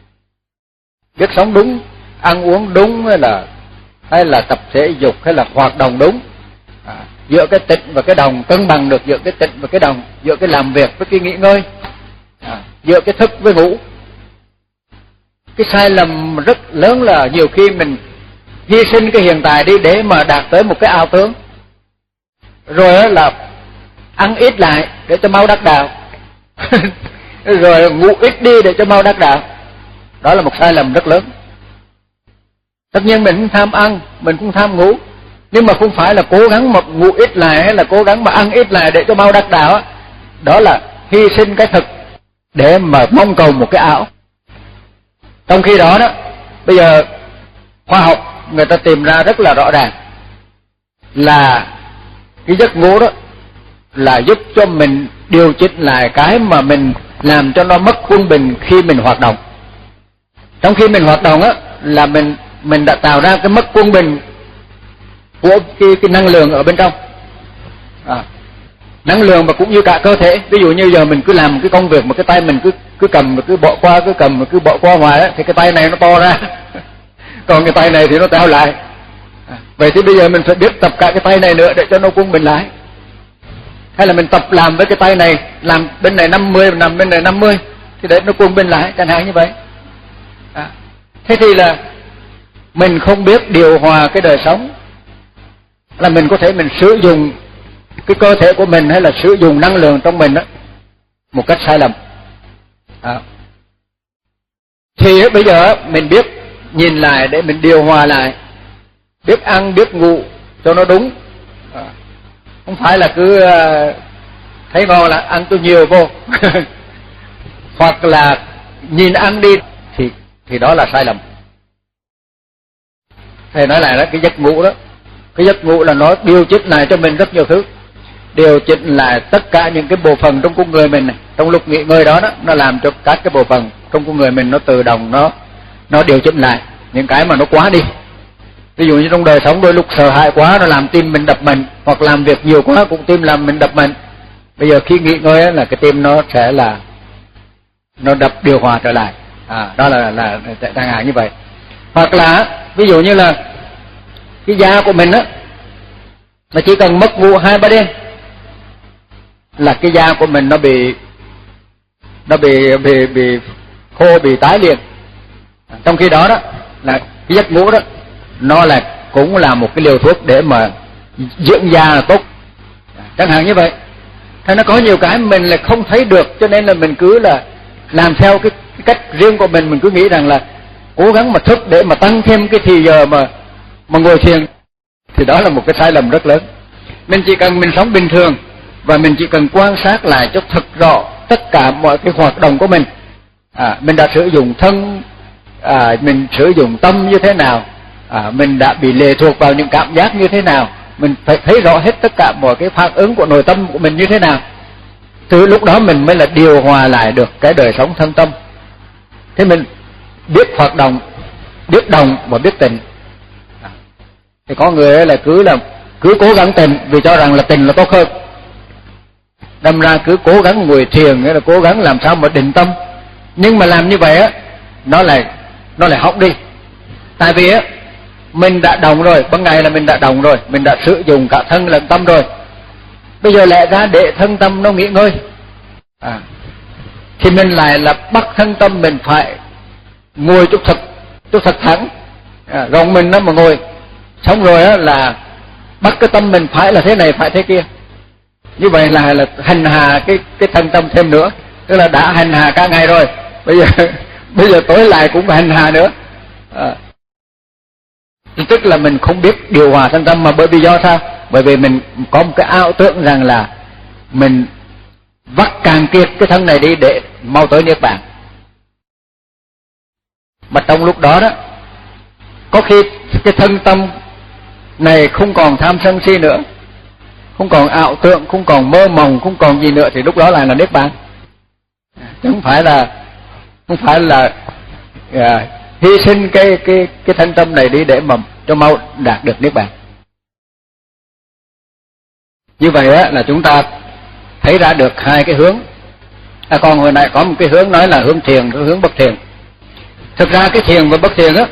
[SPEAKER 1] biết sống đúng, ăn uống đúng, hay là hay là tập thể dục, hay là hoạt động đúng, à, giữa cái tịnh và cái đồng, cân bằng được giữa cái tịnh và cái đồng, giữa cái làm việc với cái nghỉ ngơi, à, giữa cái thức với ngủ. Cái sai lầm rất lớn là nhiều khi mình hy sinh cái hiện tại đi để mà đạt tới một cái ảo tưởng, rồi là ăn ít lại để cho mau đắc đạo, rồi ngủ ít đi để cho mau đắc đạo. Đó là một sai lầm rất lớn. Tất nhiên mình không tham ăn, mình cũng tham ngủ, nhưng mà không phải là cố gắng mà ngủ ít lại hay là cố gắng mà ăn ít lại để cho mau đắc đạo. Đó là hy sinh cái thực để mà mong cầu một cái ảo. Trong khi đó đó, bây giờ khoa học người ta tìm ra rất là rõ ràng là cái giấc ngủ đó là giúp cho mình điều chỉnh lại cái mà mình làm cho nó mất quân bình khi mình hoạt động. Trong khi mình hoạt động á là mình mình đã tạo ra cái mất quân bình của cái, cái năng lượng ở bên trong, à, năng lượng và cũng như cả cơ thể. Ví dụ như giờ mình cứ làm một cái công việc mà cái tay mình cứ cứ cầm mà cứ bỏ qua, cứ cầm mà cứ bỏ qua ngoài á, thì cái tay này nó to ra, còn cái tay này thì nó teo lại. À, vậy thì bây giờ mình phải biết tập cả cái tay này nữa để cho nó quân bình lại. Hay là mình tập làm với cái tay này, làm bên này năm mươi, làm bên này năm mươi, thì để nó quân bình lại, chẳng hạn như vậy. À, thế thì là mình không biết điều hòa cái đời sống, là mình có thể mình sử dụng cái cơ thể của mình hay là sử dụng năng lượng trong mình đó một cách sai lầm. À, thì bây giờ mình biết nhìn lại để mình điều hòa lại, biết ăn biết ngủ cho nó đúng. À, không phải là cứ uh, thấy ngon là ăn tôi nhiều vô hoặc là nhìn ăn đi thì thì đó là sai lầm. Thầy nói lại đó, cái giấc ngủ đó, cái giấc ngủ là nó điều chỉnh lại cho mình rất nhiều thứ, điều chỉnh lại tất cả những cái bộ phận trong con người mình này. Trong lúc nghỉ ngơi đó, đó nó làm cho các cái bộ phận trong con người mình nó tự động nó nó điều chỉnh lại những cái mà nó quá đi. Ví dụ như trong đời sống đôi lúc sợ hãi quá nó làm tim mình đập mạnh, hoặc làm việc nhiều quá cũng tim làm mình đập mạnh. Bây giờ khi nghỉ ngơi là cái tim nó sẽ là nó đập điều hòa trở lại. À, đó là là chẳng hạn như vậy. Hoặc là ví dụ như là cái da của mình á, mà chỉ cần mất ngủ hai ba đêm là cái da của mình nó bị nó bị bị bị khô, bị tái liền. Trong khi đó đó là cái giấc ngủ đó nó là cũng là một cái liều thuốc để mà dưỡng da là tốt, chẳng hạn như vậy. Thế nó có nhiều cái mình là không thấy được, cho nên là mình cứ là làm theo cái, cái cách riêng của mình. Mình cứ nghĩ rằng là cố gắng mà thức để mà tăng thêm cái thì giờ mà mà ngồi thiền, thì đó là một cái sai lầm rất lớn. Mình chỉ cần mình sống bình thường và mình chỉ cần quan sát lại cho thật rõ tất cả mọi cái hoạt động của mình. À, mình đã sử dụng thân, à, mình sử dụng tâm như thế nào, à, mình đã bị lệ thuộc vào những cảm giác như thế nào, mình phải thấy rõ hết tất cả mọi cái phản ứng của nội tâm của mình như thế nào. Từ lúc đó mình mới là điều hòa lại được cái đời sống thân tâm. Thế mình biết hoạt động, biết đồng và biết tình. À, thì có người là cứ là cứ cố gắng tình vì cho rằng là tình là tốt hơn, đâm ra cứ cố gắng ngồi thiền, nghĩa là cố gắng làm sao mà định tâm. Nhưng mà làm như vậy á, nó lại nó lại hỏng đi. Tại vì á, mình đã đồng rồi, ban ngày là mình đã đồng rồi, mình đã sử dụng cả thân lẫn tâm rồi. Bây giờ lẽ ra để thân tâm nó nghỉ ngơi, À, thì mình lại là bắt thân tâm mình phải ngồi chút thật, chút thật thẳng, à, gồng mình nó mà ngồi, xong rồi á là bắt cái tâm mình phải là thế này, phải thế kia. Như vậy là là hành hạ cái cái thân tâm thêm nữa, tức là đã hành hạ cả ngày rồi, bây giờ bây giờ tối lại cũng hành hạ nữa. À, tức là mình không biết điều hòa thân tâm, mà bởi vì do sao? Bởi vì mình có một cái ảo tưởng rằng là mình vắt càng kiệt cái thân này đi để mau tới niết bàn. Mà trong lúc đó đó, có khi cái thân tâm này không còn tham sân si nữa, không còn ảo tưởng, không còn mơ mộng, không còn gì nữa, thì lúc đó lại là niết bàn. Chứ không phải là không phải là à, hy sinh cái cái cái thân tâm này đi để mà cho mau đạt được niết bàn. Như vậy á là chúng ta thấy ra được hai cái hướng. À, còn hồi nãy có một cái hướng nói là hướng thiền, cái hướng bất thiền. Thực ra cái thiền và bất thiền á,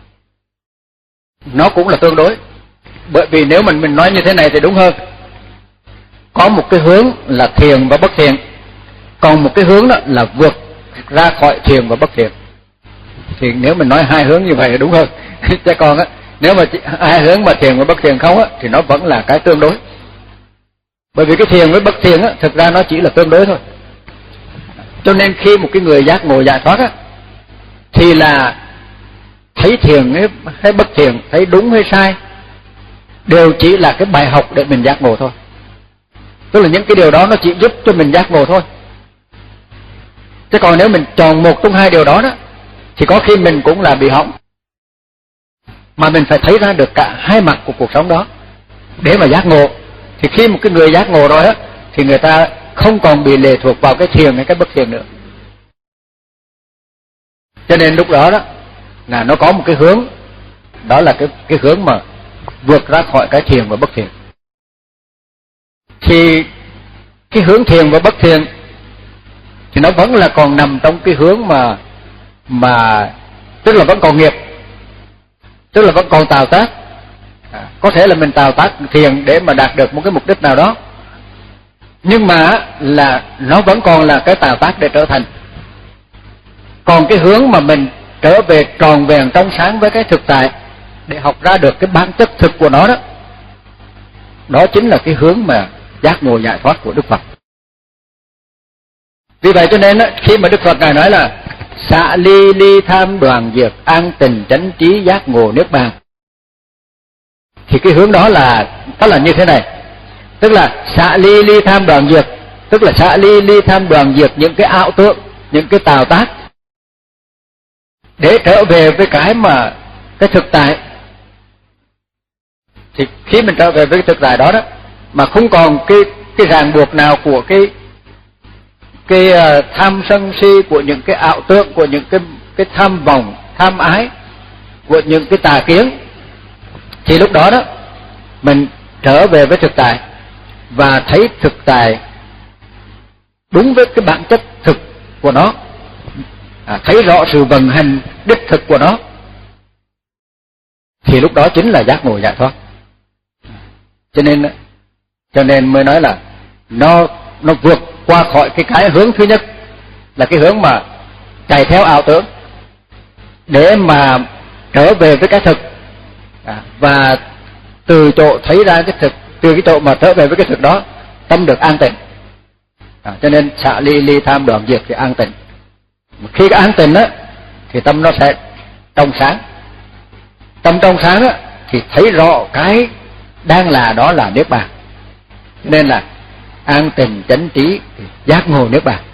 [SPEAKER 1] nó cũng là tương đối. Bởi vì nếu mình mình nói như thế này thì đúng hơn. Có một cái hướng là thiền và bất thiền, còn một cái hướng đó là vượt ra khỏi thiền và bất thiền. Thì nếu mình nói hai hướng như vậy là đúng hơn. Chứ còn á, nếu mà hai hướng mà thiền và bất thiền không á, thì nó vẫn là cái tương đối. Bởi vì cái thiền với bất thiền á, thực ra nó chỉ là tương đối thôi. Cho nên khi một cái người giác ngộ giải thoát á, thì là thấy thiền hay, hay bất thiền, thấy đúng hay sai, đều chỉ là cái bài học để mình giác ngộ thôi. Tức là những cái điều đó nó chỉ giúp cho mình giác ngộ thôi. Chứ còn nếu mình chọn một trong hai điều đó đó, thì có khi mình cũng là bị hỏng. Mà mình phải thấy ra được cả hai mặt của cuộc sống đó để mà giác ngộ. Thì khi một cái người giác ngộ rồi á, thì người ta không còn bị lệ thuộc vào cái thiền hay cái bất thiền nữa. Cho nên lúc đó đó là nó có một cái hướng, đó là cái cái hướng mà vượt ra khỏi cái thiền và bất thiền. Thì cái hướng thiền và bất thiền thì nó vẫn là còn nằm trong cái hướng mà mà tức là vẫn còn nghiệp, tức là vẫn còn tạo tác. À, có thể là mình tạo tác thiền để mà đạt được một cái mục đích nào đó, nhưng mà là nó vẫn còn là cái tạo tác để trở thành. Còn cái hướng mà mình trở về tròn vẹn trong sáng với cái thực tại để học ra được cái bản chất thực của nó đó, đó chính là cái hướng mà giác ngộ giải thoát của Đức Phật. Vì vậy cho nên khi mà Đức Phật Ngài nói là xả ly ly tham đoàn diệt, an tình chánh trí giác ngộ niết bàn, thì cái hướng đó là đó là như thế này. Tức là xả ly ly tham đoàn diệt, tức là xả ly ly tham đoàn diệt những cái ảo tưởng, những cái tạo tác, để trở về với cái mà cái thực tại. Thì khi mình trở về với cái thực tại đó đó, mà không còn cái cái ràng buộc nào của cái cái uh, tham sân si, của những cái ảo tưởng, của những cái cái tham vọng, tham ái, của những cái tà kiến, thì lúc đó đó mình trở về với thực tại và thấy thực tại đúng với cái bản chất thực của nó, à, thấy rõ sự vận hành đích thực của nó, thì lúc đó chính là giác ngộ giải thoát. Cho nên cho nên mới nói là nó nó vượt qua khỏi cái cái hướng thứ nhất là cái hướng mà chạy theo ảo tưởng để mà trở về với cái thực, à, và từ chỗ thấy ra cái thực, từ cái chỗ mà trở về với cái thực đó, tâm được an tịnh. À, cho nên xả ly ly tham đoàn diệt thì an tịnh. Khi cái an tịnh á thì tâm nó sẽ trong sáng. Tâm trong sáng á thì thấy rõ cái đang là đó là niết bàn. Nên là an tình chánh trí thì giác ngộ niết bàn.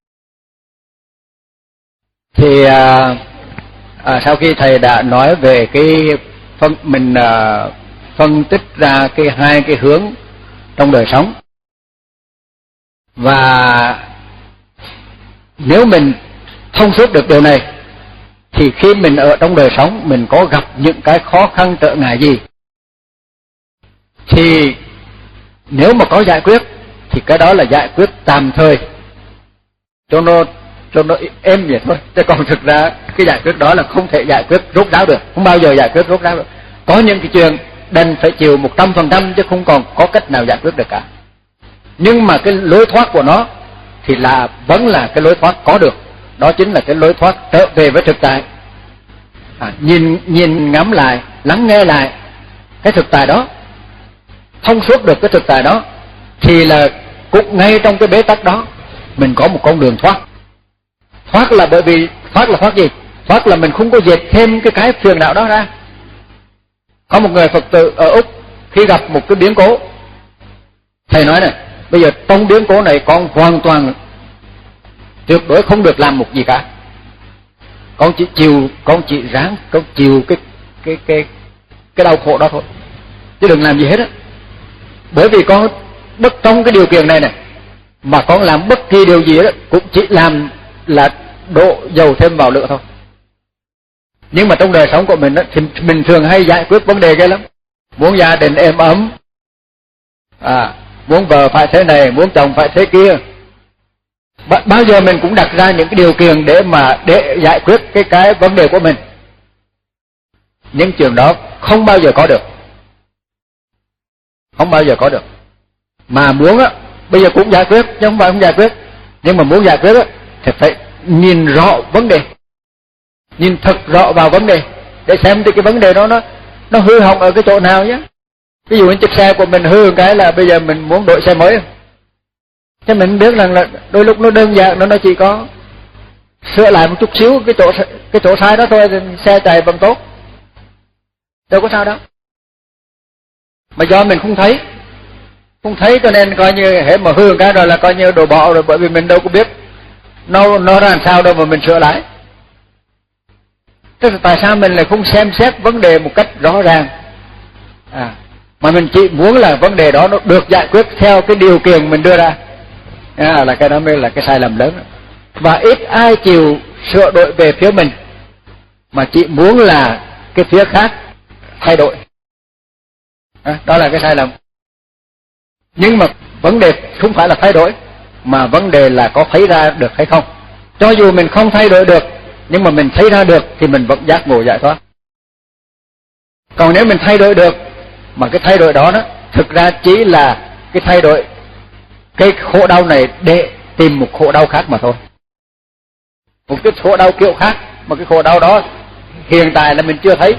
[SPEAKER 1] Thì à, à, sau khi thầy đã nói về cái phân mình à, phân tích ra cái hai cái hướng trong đời sống, và nếu mình thông suốt được điều này thì khi mình ở trong đời sống mình có gặp những cái khó khăn trở ngại gì, thì nếu mà có giải quyết thì cái đó là giải quyết tạm thời cho nó cho nó êm vậy thôi. Chứ còn thực ra cái giải quyết đó là không thể giải quyết rốt ráo được, không bao giờ giải quyết rốt ráo được. Có những cái chuyện đành phải chịu một trăm phần trăm chứ không còn có cách nào giải quyết được cả. Nhưng mà cái lối thoát của nó thì là vẫn là cái lối thoát có được. Đó chính là cái lối thoát trở về với thực tại. À, nhìn nhìn ngắm lại, lắng nghe lại cái thực tại đó, thông suốt được cái thực tại đó, thì là cũng ngay trong cái bế tắc đó mình có một con đường thoát. Thoát là bởi vì thoát là thoát gì? Thoát là mình không có dệt thêm cái cái phiền não đó ra. Có một người Phật tử ở Úc khi gặp một cái biến cố, thầy nói này, bây giờ trong biến cố này con hoàn toàn tuyệt đối không được làm một gì cả, con chỉ chịu, con chỉ ráng, con chịu cái cái cái cái đau khổ đó thôi, chứ đừng làm gì hết á. Bởi vì con bất trong cái điều kiện này này mà con làm bất kỳ điều gì đó cũng chỉ làm là đổ dầu thêm vào lửa thôi. Nhưng mà trong đời sống của mình đó, thì mình thường hay giải quyết vấn đề ghê lắm. Muốn gia đình êm ấm, à, muốn vợ phải thế này, muốn chồng phải thế kia. Bao giờ mình cũng đặt ra những cái điều kiện để mà để giải quyết cái cái vấn đề của mình. Nhưng chuyện đó không bao giờ có được, không bao giờ có được. Mà muốn á, bây giờ cũng giải quyết chứ không phải không giải quyết. Nhưng mà muốn giải quyết á thì phải nhìn rõ vấn đề, nhìn thật rõ vào vấn đề để xem thì cái vấn đề đó nó nó hư hỏng ở cái chỗ nào nhé. Ví dụ như chiếc xe của mình hư cái là bây giờ mình muốn đổi xe mới, chứ mình biết rằng là đôi lúc nó đơn giản, nó nó chỉ có sửa lại một chút xíu cái chỗ cái chỗ sai đó thôi, thì xe chạy vẫn tốt, đâu có sao đâu. Mà do mình không thấy, không thấy cho nên coi như hệ mà hư cái rồi là coi như đổ bỏ rồi, bởi vì mình đâu có biết nó nó làm sao đâu mà mình sửa lại. Tức là tại sao mình lại không xem xét vấn đề một cách rõ ràng, à, mà mình chỉ muốn là vấn đề đó nó được giải quyết theo cái điều kiện mình đưa ra, à, là cái đó mới là cái sai lầm lớn. Và ít ai chịu sửa đổi về phía mình, mà chỉ muốn là cái phía khác thay đổi, à, đó là cái sai lầm. Nhưng mà vấn đề không phải là thay đổi, mà vấn đề là có thấy ra được hay không. Cho dù mình không thay đổi được, nhưng mà mình thấy ra được thì mình vẫn giác ngộ giải thoát. Còn nếu mình thay đổi được, mà cái thay đổi đó đó thực ra chỉ là cái thay đổi cái khổ đau này để tìm một khổ đau khác mà thôi, một cái khổ đau kiểu khác, mà cái khổ đau đó hiện tại là mình chưa thấy.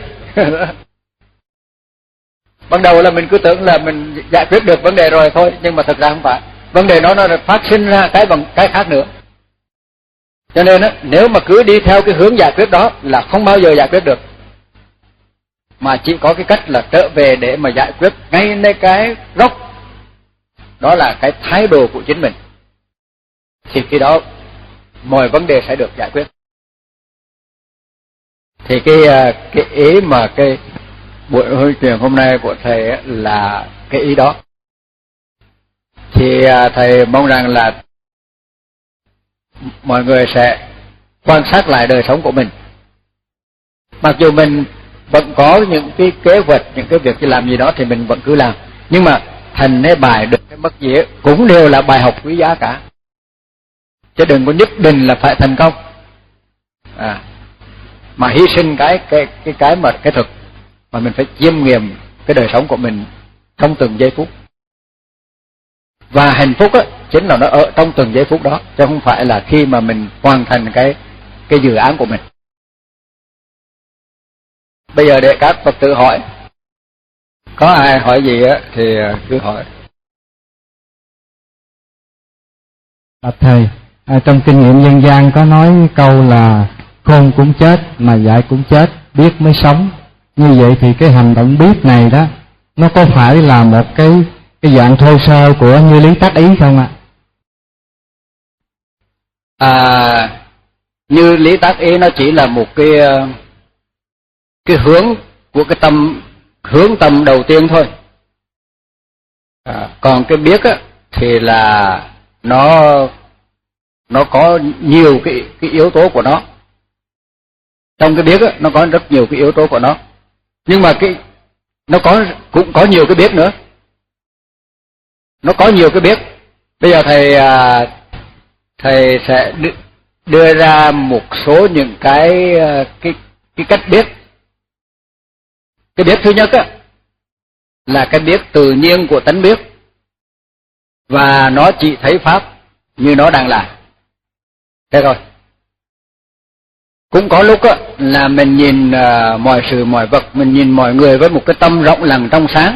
[SPEAKER 1] Ban đầu là mình cứ tưởng là mình giải quyết được vấn đề rồi thôi, nhưng mà thực ra không phải, vấn đề đó nó phát sinh ra cái bằng cái khác nữa. Cho nên á, nếu mà cứ đi theo cái hướng giải quyết đó là không bao giờ giải quyết được, mà chỉ có cái cách là trở về để mà giải quyết ngay nơi cái gốc, đó là cái thái độ của chính mình, thì khi đó mọi vấn đề sẽ được giải quyết. Thì cái cái ý mà cái buổi hội truyền hôm nay của thầy ấy là cái ý đó. Thì thầy mong rằng là mọi người sẽ quan sát lại đời sống của mình. Mặc dù mình vẫn có những cái kế hoạch, những cái việc làm gì đó thì mình vẫn cứ làm, nhưng mà thành hay bài được cái mất gì ấy, cũng đều là bài học quý giá cả, chứ đừng có nhất định là phải thành công, à, mà hy sinh cái cái cái cái mà cái thực, mà mình phải chiêm nghiệm cái đời sống của mình trong từng giây phút. Và hạnh phúc á chính là nó ở trong từng giây phút đó, chứ không phải là khi mà mình hoàn thành cái cái dự án của mình. Bây giờ để các Phật tử hỏi, có ai hỏi gì á thì cứ hỏi.
[SPEAKER 6] Bạch thầy, à, trong kinh nghiệm dân gian có nói câu là khôn cũng chết mà dại cũng chết, biết mới sống. Như vậy thì cái hành động biết này đó, nó có phải là một cái cái dạng thô sơ của như lý tác ý không ạ?
[SPEAKER 1] À, như lý tác ý nó chỉ là một cái cái hướng của cái tâm, hướng tâm đầu tiên thôi. À, còn cái biết á thì là nó nó có nhiều cái cái yếu tố của nó. Trong cái biết á nó có rất nhiều cái yếu tố của nó. Nhưng mà cái nó có cũng có nhiều cái biết nữa. Nó có nhiều cái biết. Bây giờ thầy thầy sẽ đưa ra một số những cái cái cái cách biết. Cái biết thứ nhất á là cái biết tự nhiên của tánh biết, và nó chỉ thấy pháp như nó đang là. Thế thôi. Cũng có lúc á, là mình nhìn uh, mọi sự mọi vật, mình nhìn mọi người với một cái tâm rộng lặng trong sáng.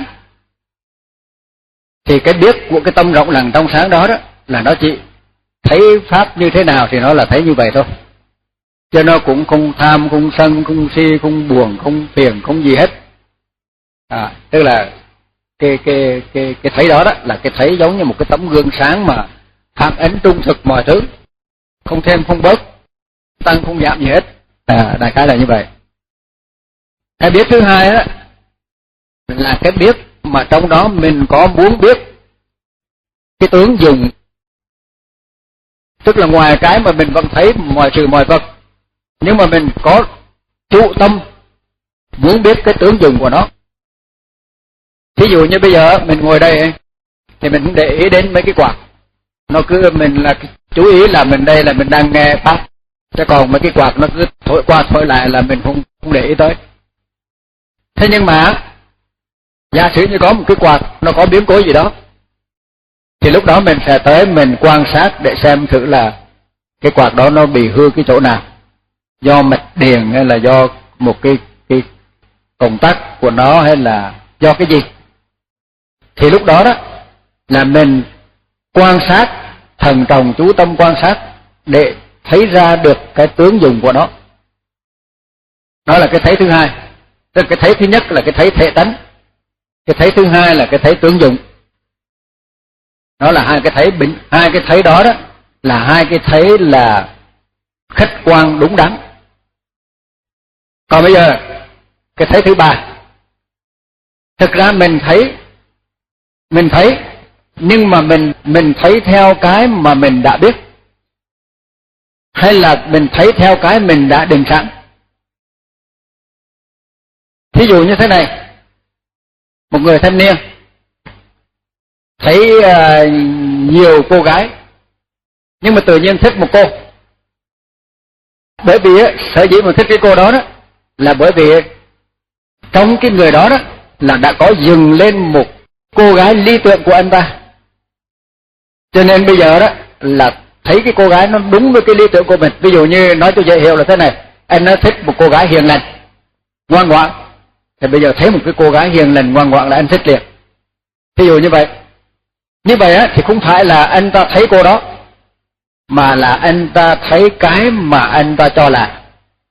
[SPEAKER 1] Thì cái biết của cái tâm rộng lặng trong sáng đó đó là nó chỉ thấy pháp như thế nào thì nó là thấy như vậy thôi. Cho nó cũng không tham, không sân, không si, không buồn, không phiền, không gì hết. À, tức là cái cái cái cái thấy đó đó là cái thấy giống như một cái tấm gương sáng mà phản ánh trung thực mọi thứ, không thêm không bớt, tăng không giảm gì hết. À, đại khái là như vậy. Cái biết thứ hai đó là cái biết mà trong đó mình có muốn biết cái tướng dùng, tức là ngoài cái mà mình vẫn thấy mọi sự mọi vật, nhưng mà mình có trụ tâm muốn biết cái tướng dùng của nó. Thí dụ như bây giờ mình ngồi đây thì mình không để ý đến mấy cái quạt, nó cứ mình là chú ý là mình đây là mình đang nghe pháp, chứ còn mấy cái quạt nó cứ thổi qua thổi lại là mình không không để ý tới. Thế nhưng mà giả sử như có một cái quạt nó có biến cố gì đó, thì lúc đó mình sẽ tới mình quan sát để xem thử là cái quạt đó nó bị hư cái chỗ nào, do mạch điện hay là do một cái cái công tắc của nó hay là do cái gì. Thì lúc đó đó là mình quan sát, thần trọng chú tâm quan sát để thấy ra được cái tướng dùng của nó. Đó là cái thấy thứ hai. Tức là cái thấy thứ nhất là cái thấy thể tánh, cái thấy thứ hai là cái thấy tướng dụng. Đó là hai cái thấy bình, hai cái thấy đó đó là hai cái thấy là khách quan đúng đắn. Còn bây giờ cái thấy thứ ba, thực ra mình thấy mình thấy nhưng mà mình mình thấy theo cái mà mình đã biết, hay là mình thấy theo cái mình đã định sẵn. Thí dụ như thế này, một người thanh niên thấy uh, nhiều cô gái nhưng mà tự nhiên thích một cô. Bởi vì sở dĩ mà thích cái cô đó đó là bởi vì trong cái người đó đó là đã có dừng lên một cô gái lý tưởng của anh ta. Cho nên bây giờ đó là thấy cái cô gái nó đúng với cái lý tưởng của mình. Ví dụ như nói cho dễ hiểu là thế này, anh nó thích một cô gái hiền lành, ngoan ngoãn, thì bây giờ thấy một cái cô gái hiền lành ngoan ngoãn là anh thích liền. Ví dụ như vậy. Như vậy á thì không phải là anh ta thấy cô đó, mà là anh ta thấy cái mà anh ta cho là.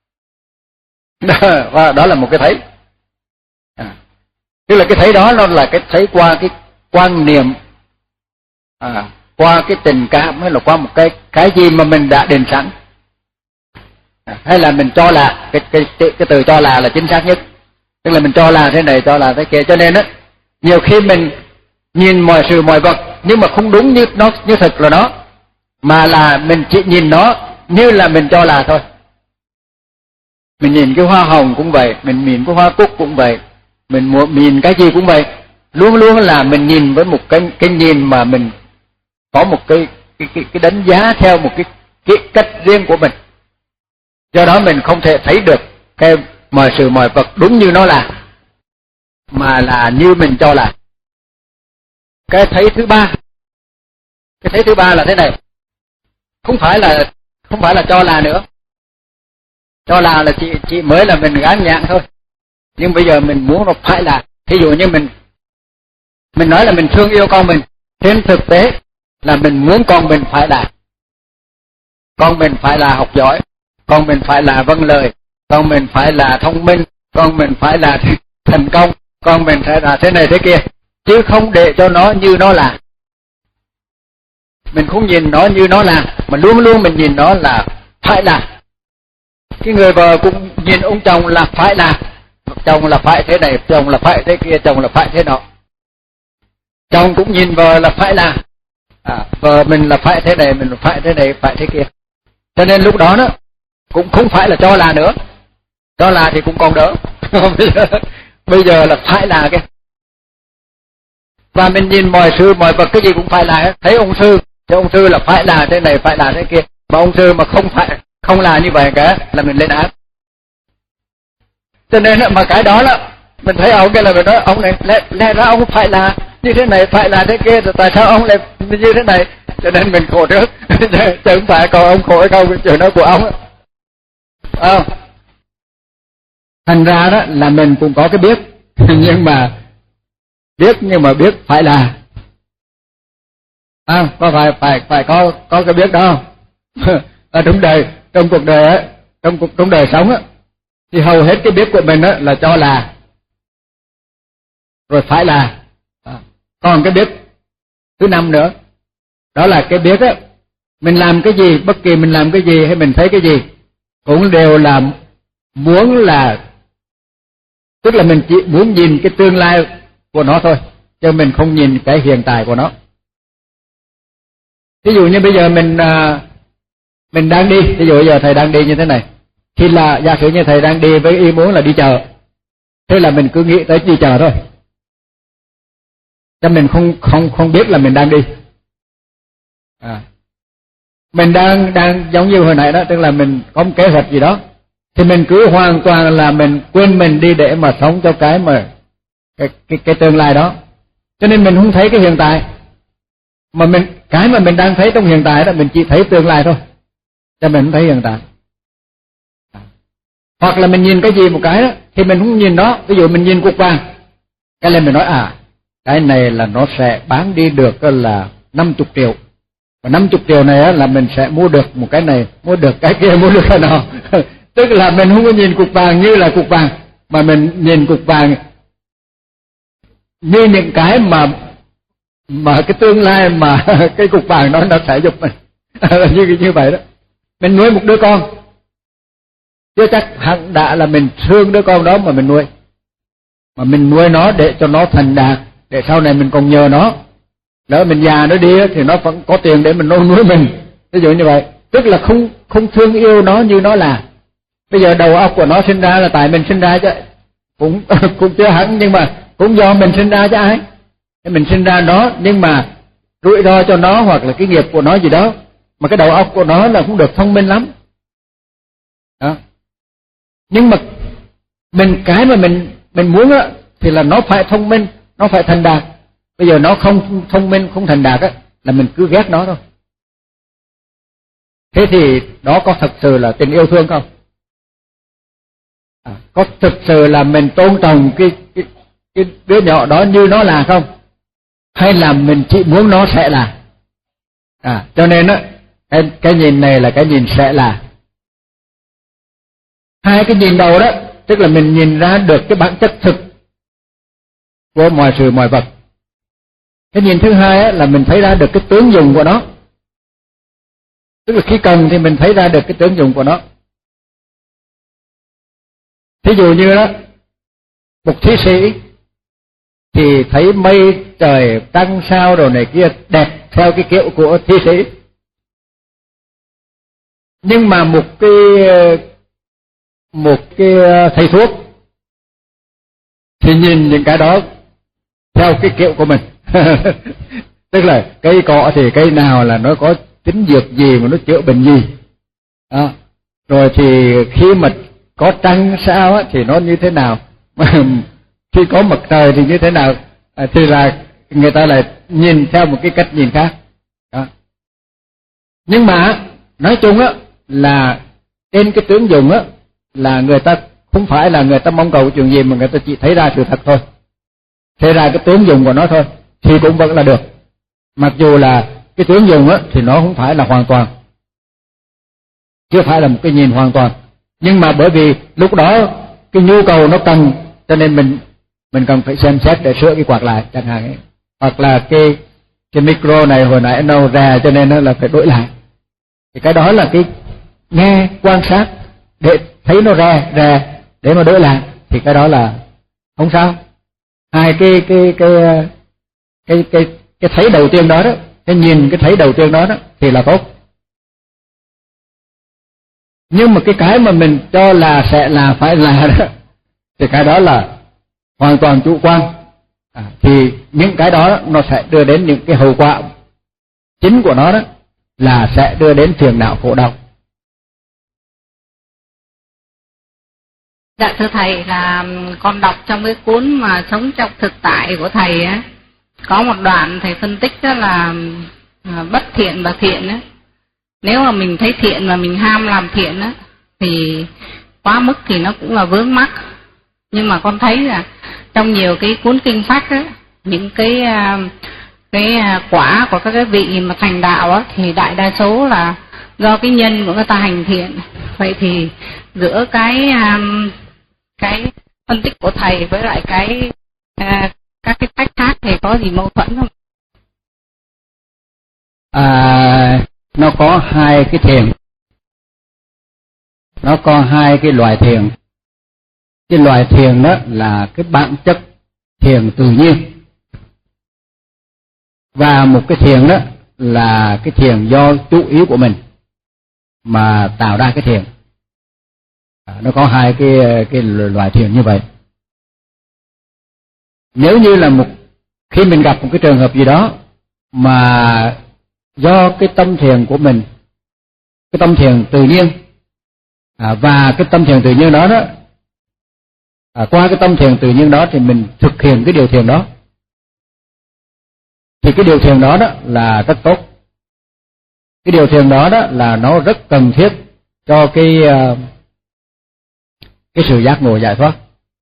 [SPEAKER 1] Đó, đó là một cái thấy. À, tức là cái thấy đó nó là cái thấy qua cái quan niệm, à, qua cái tình cảm, hay là qua một cái cái gì mà mình đã định sẵn, à, hay là mình cho là cái cái cái, cái từ cho là là chính xác nhất. Tức là mình cho là thế này, cho là thế kia. Cho nên á nhiều khi mình nhìn mọi sự mọi vật nhưng mà không đúng như nó như thực là nó, mà là mình chỉ nhìn nó như là mình cho là thôi. Mình nhìn cái hoa hồng cũng vậy, mình nhìn cái hoa cúc cũng vậy, mình muốn nhìn cái gì cũng vậy, luôn luôn là mình nhìn với một cái cái nhìn mà mình có một cái cái cái, cái đánh giá theo một cái cái cách riêng của mình. Do đó mình không thể thấy được cái mọi sự mọi vật đúng như nó là, mà là như mình cho là. Cái thấy thứ ba, cái thấy thứ ba là thế này, không phải là không phải là cho là nữa. Cho là là chỉ chỉ mới là mình gán nhãn thôi, nhưng bây giờ mình muốn nó phải là. Ví dụ như mình mình nói là mình thương yêu con mình, trên thực tế là mình muốn con mình phải là, con mình phải là học giỏi, con mình phải là vâng lời, con mình phải là thông minh, con mình phải là thành công, con mình phải là thế này thế kia, chứ không để cho nó như nó là. Mình không nhìn nó như nó là, mà luôn luôn mình nhìn nó là phải là. Cái người vợ cũng nhìn ông chồng là phải là, chồng là phải thế này, chồng là phải thế kia, chồng là phải thế nọ. Chồng cũng nhìn vợ là phải là, à, vợ mình là phải thế này, mình là phải thế này, phải thế kia. Cho nên lúc đó đó cũng không phải là cho là nữa. Cho là thì cũng còn đỡ. bây, giờ, bây giờ là phải là cái. Và mình nhìn mọi sự mọi vật cái gì cũng phải là. Thấy ông sư thì ông sư là phải là thế này, phải là thế kia. Mà ông sư mà không phải không là như vậy cả là mình lên án. Cho nên mà cái đó là mình thấy ông kia là mình nói ông này lẽ, lẽ ra ông phải là như thế này, phải là thế kia, rồi tại sao ông lại như thế này? cho nên mình khổ trước. Chứ không phải còn ông khổ hay không, cái chuyện đó của ông. À, thành ra đó là mình cũng có cái biết, nhưng mà biết nhưng mà biết phải là, à, có phải phải phải có có cái biết đó không? Ở trong đời, trong cuộc đời á, trong cuộc trong đời sống á, thì hầu hết cái biết của mình á là cho là, rồi phải là. À, còn cái biết thứ năm nữa, đó là cái biết á, mình làm cái gì, bất kỳ mình làm cái gì hay mình thấy cái gì cũng đều là muốn là, tức là mình chỉ muốn nhìn cái tương lai của nó thôi, chứ mình không nhìn cái hiện tại của nó. Ví dụ như bây giờ mình mình đang đi, ví dụ bây giờ thầy đang đi như thế này, thì là giả sử như thầy đang đi với ý muốn là đi chợ, thế là mình cứ nghĩ tới đi chợ thôi, cho mình không không không biết là mình đang đi. À, mình đang đang giống như hồi nãy đó, tức là mình có một kế hoạch gì đó, thì mình cứ hoàn toàn là mình quên mình đi để mà sống cho cái mà cái cái, cái tương lai đó, cho nên mình không thấy cái hiện tại, mà mình cái mà mình đang thấy trong hiện tại đó mình chỉ thấy tương lai thôi, cho mình không thấy hiện tại. Hoặc là mình nhìn cái gì một cái đó thì mình không nhìn nó, ví dụ mình nhìn cục vàng, cái lên mình nói à cái này là nó sẽ bán đi được là năm mươi triệu, và năm mươi triệu này là mình sẽ mua được một cái này, mua được cái kia, mua được cái nào. Tức là mình không có nhìn cục vàng như là cục vàng, mà mình nhìn cục vàng như những cái mà mà cái tương lai mà cái cục vàng đó nó sẽ giúp mình. như như vậy đó. Mình nuôi một đứa con, chưa chắc hẳn đã là mình thương đứa con đó mà mình nuôi, mà mình nuôi nó để cho nó thành đạt, để sau này mình còn nhờ nó. Lỡ mình già nó đi thì nó vẫn có tiền để mình nuôi mình. Ví dụ như vậy, tức là không không thương yêu nó như nó là. Bây giờ đầu óc của nó sinh ra là tại mình sinh ra chứ, cũng cũng chưa hẳn, nhưng mà cũng do mình sinh ra chứ ai. Mình sinh ra nó, nhưng mà rủi ro cho nó hoặc là cái nghiệp của nó gì đó, mà cái đầu óc của nó là cũng được thông minh lắm. Đó. Nhưng mà mình cái mà mình mình muốn á thì là nó phải thông minh, nó phải thành đạt. Bây giờ nó không thông minh, không thành đạt á là mình cứ ghét nó thôi. Thế thì đó có thật sự là tình yêu thương không? À, có thực sự là mình tôn trọng cái, cái cái đứa nhỏ đó như nó là không? Hay là mình chỉ muốn nó sẽ là? À, cho nên á cái, cái nhìn này là cái nhìn sẽ là. Hai cái nhìn đầu đó, tức là mình nhìn ra được cái bản chất thực của mọi sự mọi vật. Cái nhìn thứ hai á, là mình thấy ra được cái tướng dùng của nó. Tức là khi cần thì mình thấy ra được cái tướng dùng của nó. Thí dụ như đó, một thí sĩ thì thấy mây trời trăng sao đồ này kia đẹp theo cái kiểu của thí sĩ. Nhưng mà một cái một cái thầy thuốc thì nhìn những cái đó theo cái kiểu của mình. Tức là cây cọ thì cây nào là nó có tính dược gì mà nó chữa bệnh gì. À, rồi thì khi mà có trăng sao á, thì nó như thế nào, khi có mặt trời thì như thế nào, à, thì là người ta lại nhìn theo một cái cách nhìn khác. Đó. Nhưng mà nói chung á là trên cái tướng dùng á là người ta không phải là người ta mong cầu chuyện gì, mà người ta chỉ thấy ra sự thật thôi, thấy ra cái tướng dùng của nó thôi, thì cũng vẫn là được. Mặc dù là cái tướng dùng á thì nó không phải là hoàn toàn, chưa phải là một cái nhìn hoàn toàn, nhưng mà bởi vì lúc đó cái nhu cầu nó cần, cho nên mình mình cần phải xem xét để sửa cái quạt lại chẳng hạn ấy. Hoặc là cái cái micro này hồi nãy nó rè cho nên nó là phải đổi lại. Thì cái đó là cái nghe quan sát để thấy nó rè rè để mà đổi lại, thì cái đó là không sao. Hai cái cái cái cái cái cái thấy đầu tiên đó đó, cái nhìn cái thấy đầu tiên đó đó thì là tốt. Nhưng mà cái cái mà mình cho là sẽ là phải là đó, thì cái đó là hoàn toàn chủ quan. À, thì những cái đó nó sẽ đưa đến những cái hậu quả chính của nó đó là sẽ đưa đến phiền não khổ đau.
[SPEAKER 5] Dạ thưa thầy, là con đọc trong cái cuốn mà Sống trong thực tại của thầy á, có một đoạn thầy phân tích đó là à, bất thiện và thiện á. Nếu mà mình thấy thiện mà mình ham làm thiện á thì quá mức thì nó cũng là vướng mắc. Nhưng mà con thấy là trong nhiều cái cuốn kinh sách á, những cái cái quả của các cái vị mà thành đạo á, thì đại đa số là do cái nhân của người ta hành thiện. Vậy thì giữa cái cái phân tích của thầy với lại cái các cái cách khác thì có gì mâu thuẫn không?
[SPEAKER 1] À, nó có hai cái thiền, nó có hai cái loại thiền. Cái loại thiền đó là cái bản chất thiền tự nhiên, và một cái thiền đó là cái thiền do chú ý của mình mà tạo ra cái thiền. À, nó có hai cái cái loại thiền như vậy. Nếu như là một khi mình gặp một cái trường hợp gì đó mà do cái tâm thiền của mình, cái tâm thiền tự nhiên, à, và cái tâm thiền tự nhiên đó đó, à, qua cái tâm thiền tự nhiên đó thì mình thực hiện cái điều thiền đó, thì cái điều thiền đó đó là rất tốt. Cái điều thiền đó đó là nó rất cần thiết cho cái uh, cái sự giác ngộ giải thoát.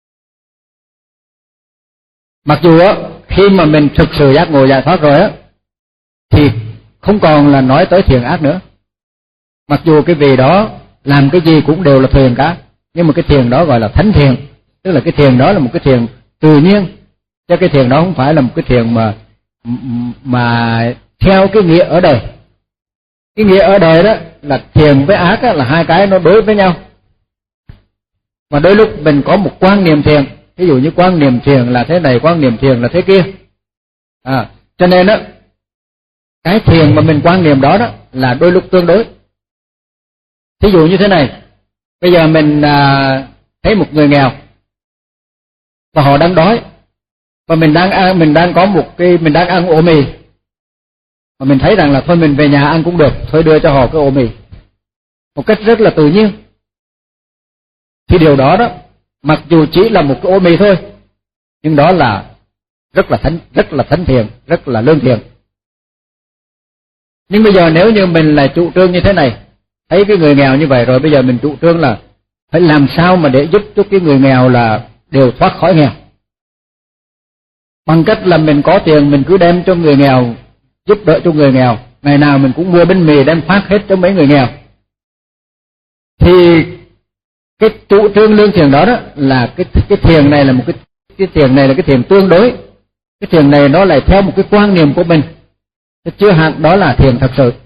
[SPEAKER 1] Mặc dù á, khi mà mình thực sự giác ngộ giải thoát rồi á, thì không còn là nói tới thiền ác nữa. Mặc dù cái vị đó làm cái gì cũng đều là thiền cả, nhưng mà cái thiền đó gọi là thánh thiền, tức là cái thiền đó là một cái thiền tự nhiên, chứ cái thiền đó không phải là một cái thiền mà mà theo cái nghĩa ở đời. Cái nghĩa ở đời đó là thiền với ác là hai cái nó đối với nhau. Mà đôi lúc mình có một quan niệm thiền, ví dụ như quan niệm thiền là thế này, quan niệm thiền là thế kia. À, cho nên đó, cái thiền mà mình quan niệm đó đó là đôi lúc tương đối. Ví dụ như thế này, bây giờ mình à, thấy một người nghèo và họ đang đói, và mình đang ăn, mình đang có một cái mình đang ăn ổ mì, và mình thấy rằng là thôi mình về nhà ăn cũng được, thôi đưa cho họ cái ổ mì một cách rất là tự nhiên. Thì điều đó đó, mặc dù chỉ là một cái ổ mì thôi, nhưng đó là rất là thánh, rất là thánh thiền, rất là lương thiền. Nhưng bây giờ nếu như mình là chủ trương như thế này, thấy cái người nghèo như vậy rồi, bây giờ mình chủ trương là phải làm sao mà để giúp cho cái người nghèo là đều thoát khỏi nghèo, bằng cách là mình có tiền mình cứ đem cho người nghèo, giúp đỡ cho người nghèo, ngày nào mình cũng mua bánh mì đem phát hết cho mấy người nghèo. Thì cái chủ trương lương thiền đó đó là cái cái thiền này là một cái cái thiền này là cái thiền tương đối. Cái thiền này nó lại theo một cái quan niệm của mình, chưa hẳn đó là thiền thật sự.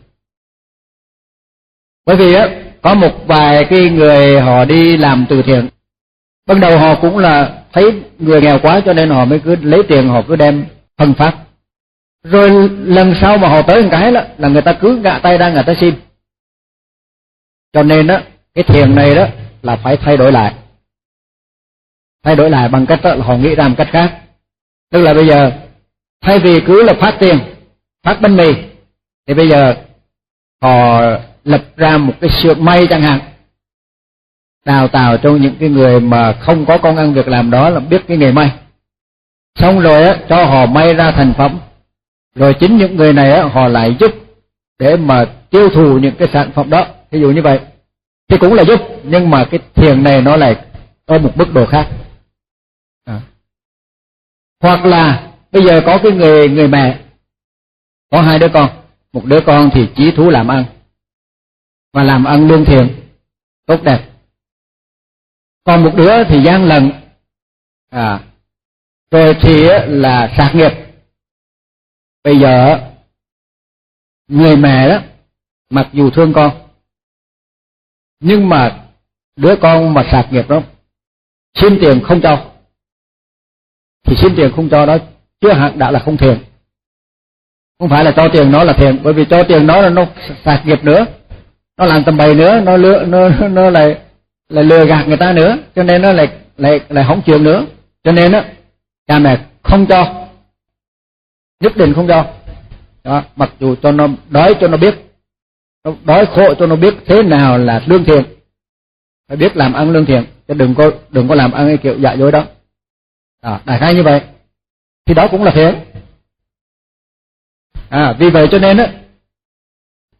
[SPEAKER 1] Bởi vì á, có một vài cái người họ đi làm từ thiện, ban đầu họ cũng là thấy người nghèo quá cho nên họ mới cứ lấy tiền họ cứ đem phân phát. Rồi lần sau mà họ tới một cái đó, là người ta cứ ngã tay ra người ta xin. Cho nên đó, cái thiền này đó là phải thay đổi lại. Thay đổi lại bằng cách đó là họ nghĩ ra một cách khác. Tức là bây giờ thay vì cứ là phát tiền, phát bánh mì, thì bây giờ họ lập ra một cái xưởng may chẳng hạn, đào tạo cho những cái người mà không có công ăn việc làm đó là biết cái nghề may, xong rồi á, cho họ may ra thành phẩm, rồi chính những người này á, họ lại giúp để mà tiêu thụ những cái sản phẩm đó, ví dụ như vậy, thì cũng là giúp, nhưng mà cái thiền này nó lại ở một mức độ khác. À. Hoặc là bây giờ có cái người người mẹ có hai đứa con, một đứa con thì chí thú làm ăn và làm ăn lương thiện tốt đẹp, còn một đứa thì gian lận, à, rồi thì là sạc nghiệp. Bây giờ người mẹ đó mặc dù thương con, nhưng mà đứa con mà sạc nghiệp đó xin tiền không cho, thì xin tiền không cho đó chưa hẳn đã là không thiền. Không phải là cho tiền nó là thiền, bởi vì cho tiền nó là nó sạc nghiệp nữa, nó làm tầm bậy nữa, nó lừa nó nó lại lại lừa gạt người ta nữa, cho nên nó lại lại lại hỏng chuyện nữa. Cho nên á, cha mẹ không cho, nhất định không cho. Đó, mặc dù cho nó đói cho nó biết, nó đói khổ cho nó biết thế nào là lương thiện, phải biết làm ăn lương thiện, chứ đừng có đừng có làm ăn cái kiểu dạ dối đó. À, đại khái như vậy, thì đó cũng là thiện. À, vì vậy cho nên á,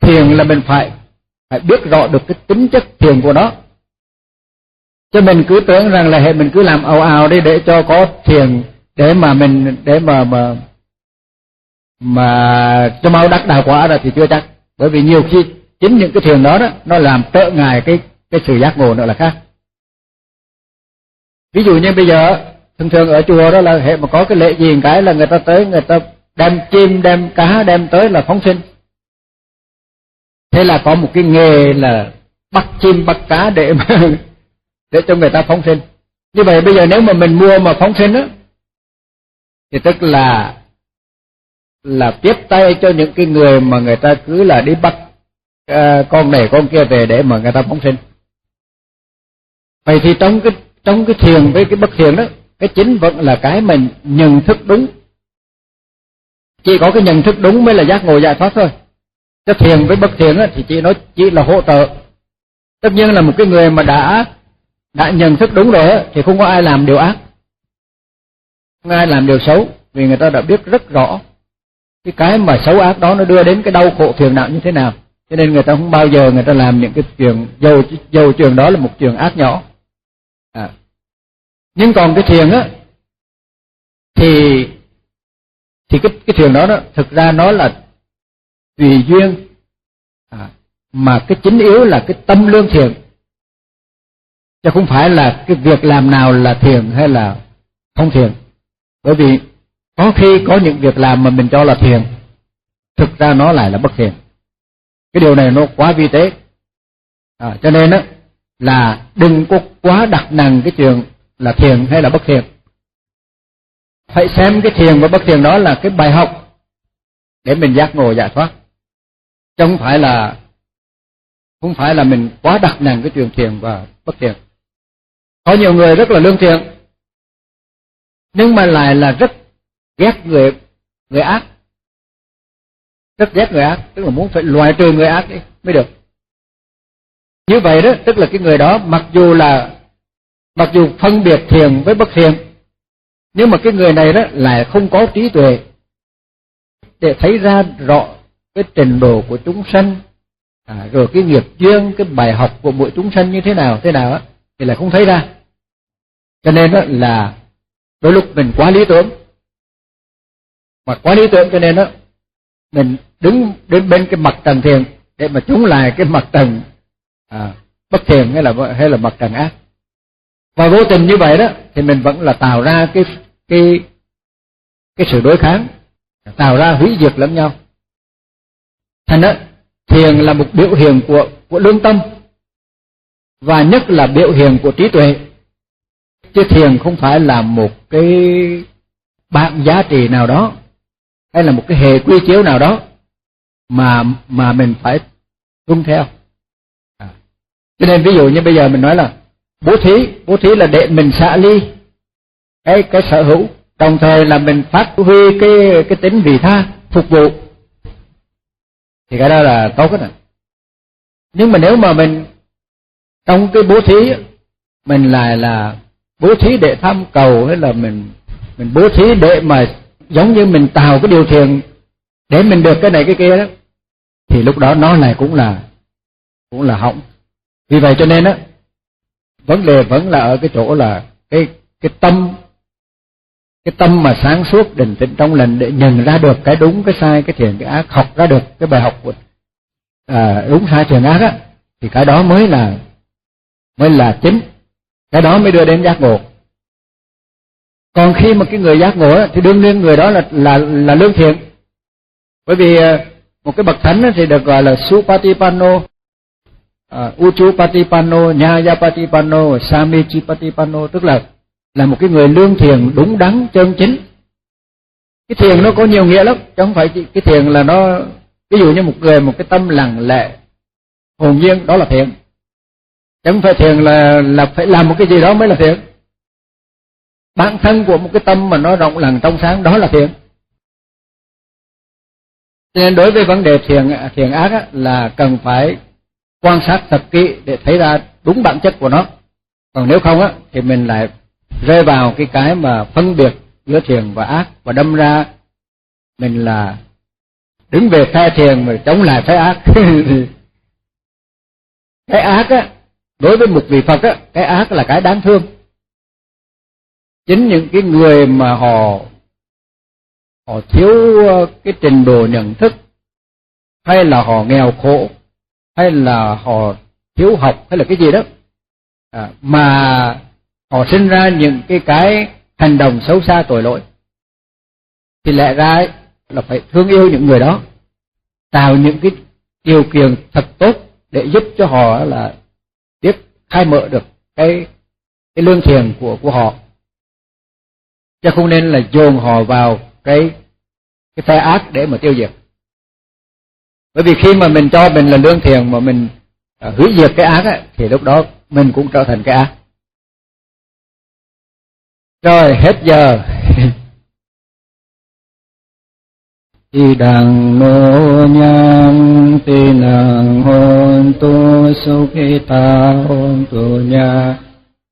[SPEAKER 1] thiền là mình phải phải biết rõ được cái tính chất thiền của nó. Chứ mình cứ tưởng rằng là hệ mình cứ làm ào ào đi để cho có thiền, để mà mình để mà mà mà cho mau đắc đạo quả ra thì chưa chắc. Bởi vì nhiều khi chính những cái thiền đó đó nó làm trở ngại cái cái sự giác ngộ nữa là khác. Ví dụ như bây giờ thường thường ở chùa đó là hệ mà có cái lễ gì một cái là người ta tới, người ta đem chim đem cá đem tới là phóng sinh. Thế là có một cái nghề là bắt chim bắt cá để mà để cho người ta phóng sinh. Như vậy bây giờ nếu mà mình mua mà phóng sinh á thì tức là là tiếp tay cho những cái người mà người ta cứ là đi bắt uh, con này con kia về để mà người ta phóng sinh. Vậy thì trong cái trong cái thiền với cái bất thiền đó, cái chính vẫn là cái mình nhận thức đúng. Chỉ có cái nhận thức đúng mới là giác ngộ giải thoát thôi. Cái thiền với bất thiền á thì chỉ nó chỉ là hỗ trợ. Tất nhiên là một cái người mà đã đã nhận thức đúng rồi á thì không có ai làm điều ác, không ai làm điều xấu, vì người ta đã biết rất rõ cái cái mà xấu ác đó nó đưa đến cái đau khổ phiền não như thế nào. Cho nên người ta không bao giờ người ta làm những cái chuyện dầu dầu chuyện đó là một chuyện ác nhỏ. À. Nhưng còn cái thiền á thì thì cái cái thiền đó đó thực ra nó là tùy duyên, à, mà cái chính yếu là cái tâm lương thiền, chứ không phải là cái việc làm nào là thiền hay là không thiền. Bởi vì có khi có những việc làm mà mình cho là thiền, thực ra nó lại là bất thiền. Cái điều này nó quá vi tế, à, cho nên á là đừng có quá đặt nặng cái chuyện là thiền hay là bất thiền. Phải xem cái thiền và bất thiền đó là cái bài học để mình giác ngộ giải thoát, chứ không phải là không phải là mình quá đặt nặng cái chuyện thiền và bất thiền. Có nhiều người rất là lương thiện nhưng mà lại là rất ghét người người ác, rất ghét người ác, tức là muốn phải loại trừ người ác đi mới được. Như vậy đó, tức là cái người đó mặc dù là mặc dù phân biệt thiền với bất thiền, nhưng mà cái người này đó lại không có trí tuệ để thấy ra rõ cái trình độ của chúng sanh, à, rồi cái nghiệp duyên, cái bài học của mỗi chúng sanh như thế nào thế nào á thì lại không thấy ra. Cho nên đó là đôi lúc mình quá lý tưởng, mà quá lý tưởng cho nên đó mình đứng đến bên cái mặt trần thiền để mà chống lại cái mặt trần à, bất thiền hay là hay là mặt trần ác. Và vô tình như vậy đó thì mình vẫn là tạo ra cái cái cái sự đối kháng, tạo ra hủy diệt lẫn nhau. Thành đó thiền là một biểu hiện của của lương tâm, và nhất là biểu hiện của trí tuệ. Chứ thiền không phải là một cái bảng giá trị nào đó hay là một cái hệ quy chiếu nào đó mà mà mình phải tuân theo. À. Cho nên ví dụ như bây giờ mình nói là bố thí, bố thí là để mình xả ly cái cái sở hữu, đồng thời là mình phát huy cái cái tính vị tha phục vụ, thì cái đó là tốt hết. Nhưng mà nếu mà mình trong cái bố thí mình lại là bố thí để tham cầu, hay là mình mình bố thí để mà giống như mình tạo cái điều thiền để mình được cái này cái kia đó, thì lúc đó nó lại cũng là cũng là hỏng. Vì vậy cho nên á, vấn đề vẫn là ở cái chỗ là cái cái tâm cái tâm mà sáng suốt định tĩnh trong lành để nhận ra được cái đúng cái sai, cái thiện cái ác, học ra được cái bài học của à, đúng sai thiện ác á, thì cái đó mới là mới là chính, cái đó mới đưa đến giác ngộ. Còn khi mà cái người giác ngộ á, thì đương nhiên người đó là là là lương thiện. Bởi vì một cái bậc thánh thì được gọi là Supatipanno, uh, Uchupatipanno, Nyayapatipanno, Samichipatipanno, tức là là một cái người lương thiện đúng đắn chân chính. Cái thiền nó có nhiều nghĩa lắm, chứ không phải cái thiền là nó ví dụ như một người một cái tâm lặng lẽ hồn nhiên, đó là thiền. Chứ không phải thiền là là phải làm một cái gì đó mới là thiền. Bản thân của một cái tâm mà nó rộng lặng trong sáng, đó là thiền. Cho nên đối với vấn đề thiền thiền ác á, là cần phải quan sát thật kỹ để thấy ra đúng bản chất của nó. Còn nếu không á thì mình lại rơi vào cái cái mà phân biệt giữa thiền và ác, và đâm ra mình là đứng về phe thiện mà chống lại phe ác. Cái ác á, đối với một vị Phật á, cái ác là cái đáng thương. Chính những cái người mà họ họ thiếu cái trình độ nhận thức, hay là họ nghèo khổ, hay là họ thiếu học, hay là cái gì đó, à, mà họ sinh ra những cái cái hành động xấu xa tội lỗi, thì lẽ ra ấy, là phải thương yêu những người đó, tạo những cái điều kiện thật tốt để giúp cho họ là biết khai mở được cái cái lương thiện của của họ, chứ không nên là dồn họ vào cái cái phe ác để mà tiêu diệt. Bởi vì khi mà mình cho mình là lương thiện mà mình à, hủy diệt cái ác ấy, thì lúc đó mình cũng trở thành cái ác. Rồi hết giờ.
[SPEAKER 6] Ti đằng nô nhang ti nang hôn tu sukhita hôn tu nha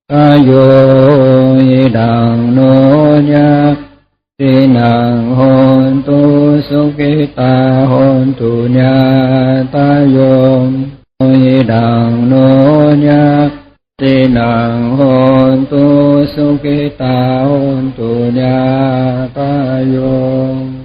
[SPEAKER 6] kayo ti đằng nô nhang ti nang hôn tu sukhita hôn tu nha tayo ti đằng nô nhang ti nang hôn tu sukhita hôn tu nha tayo.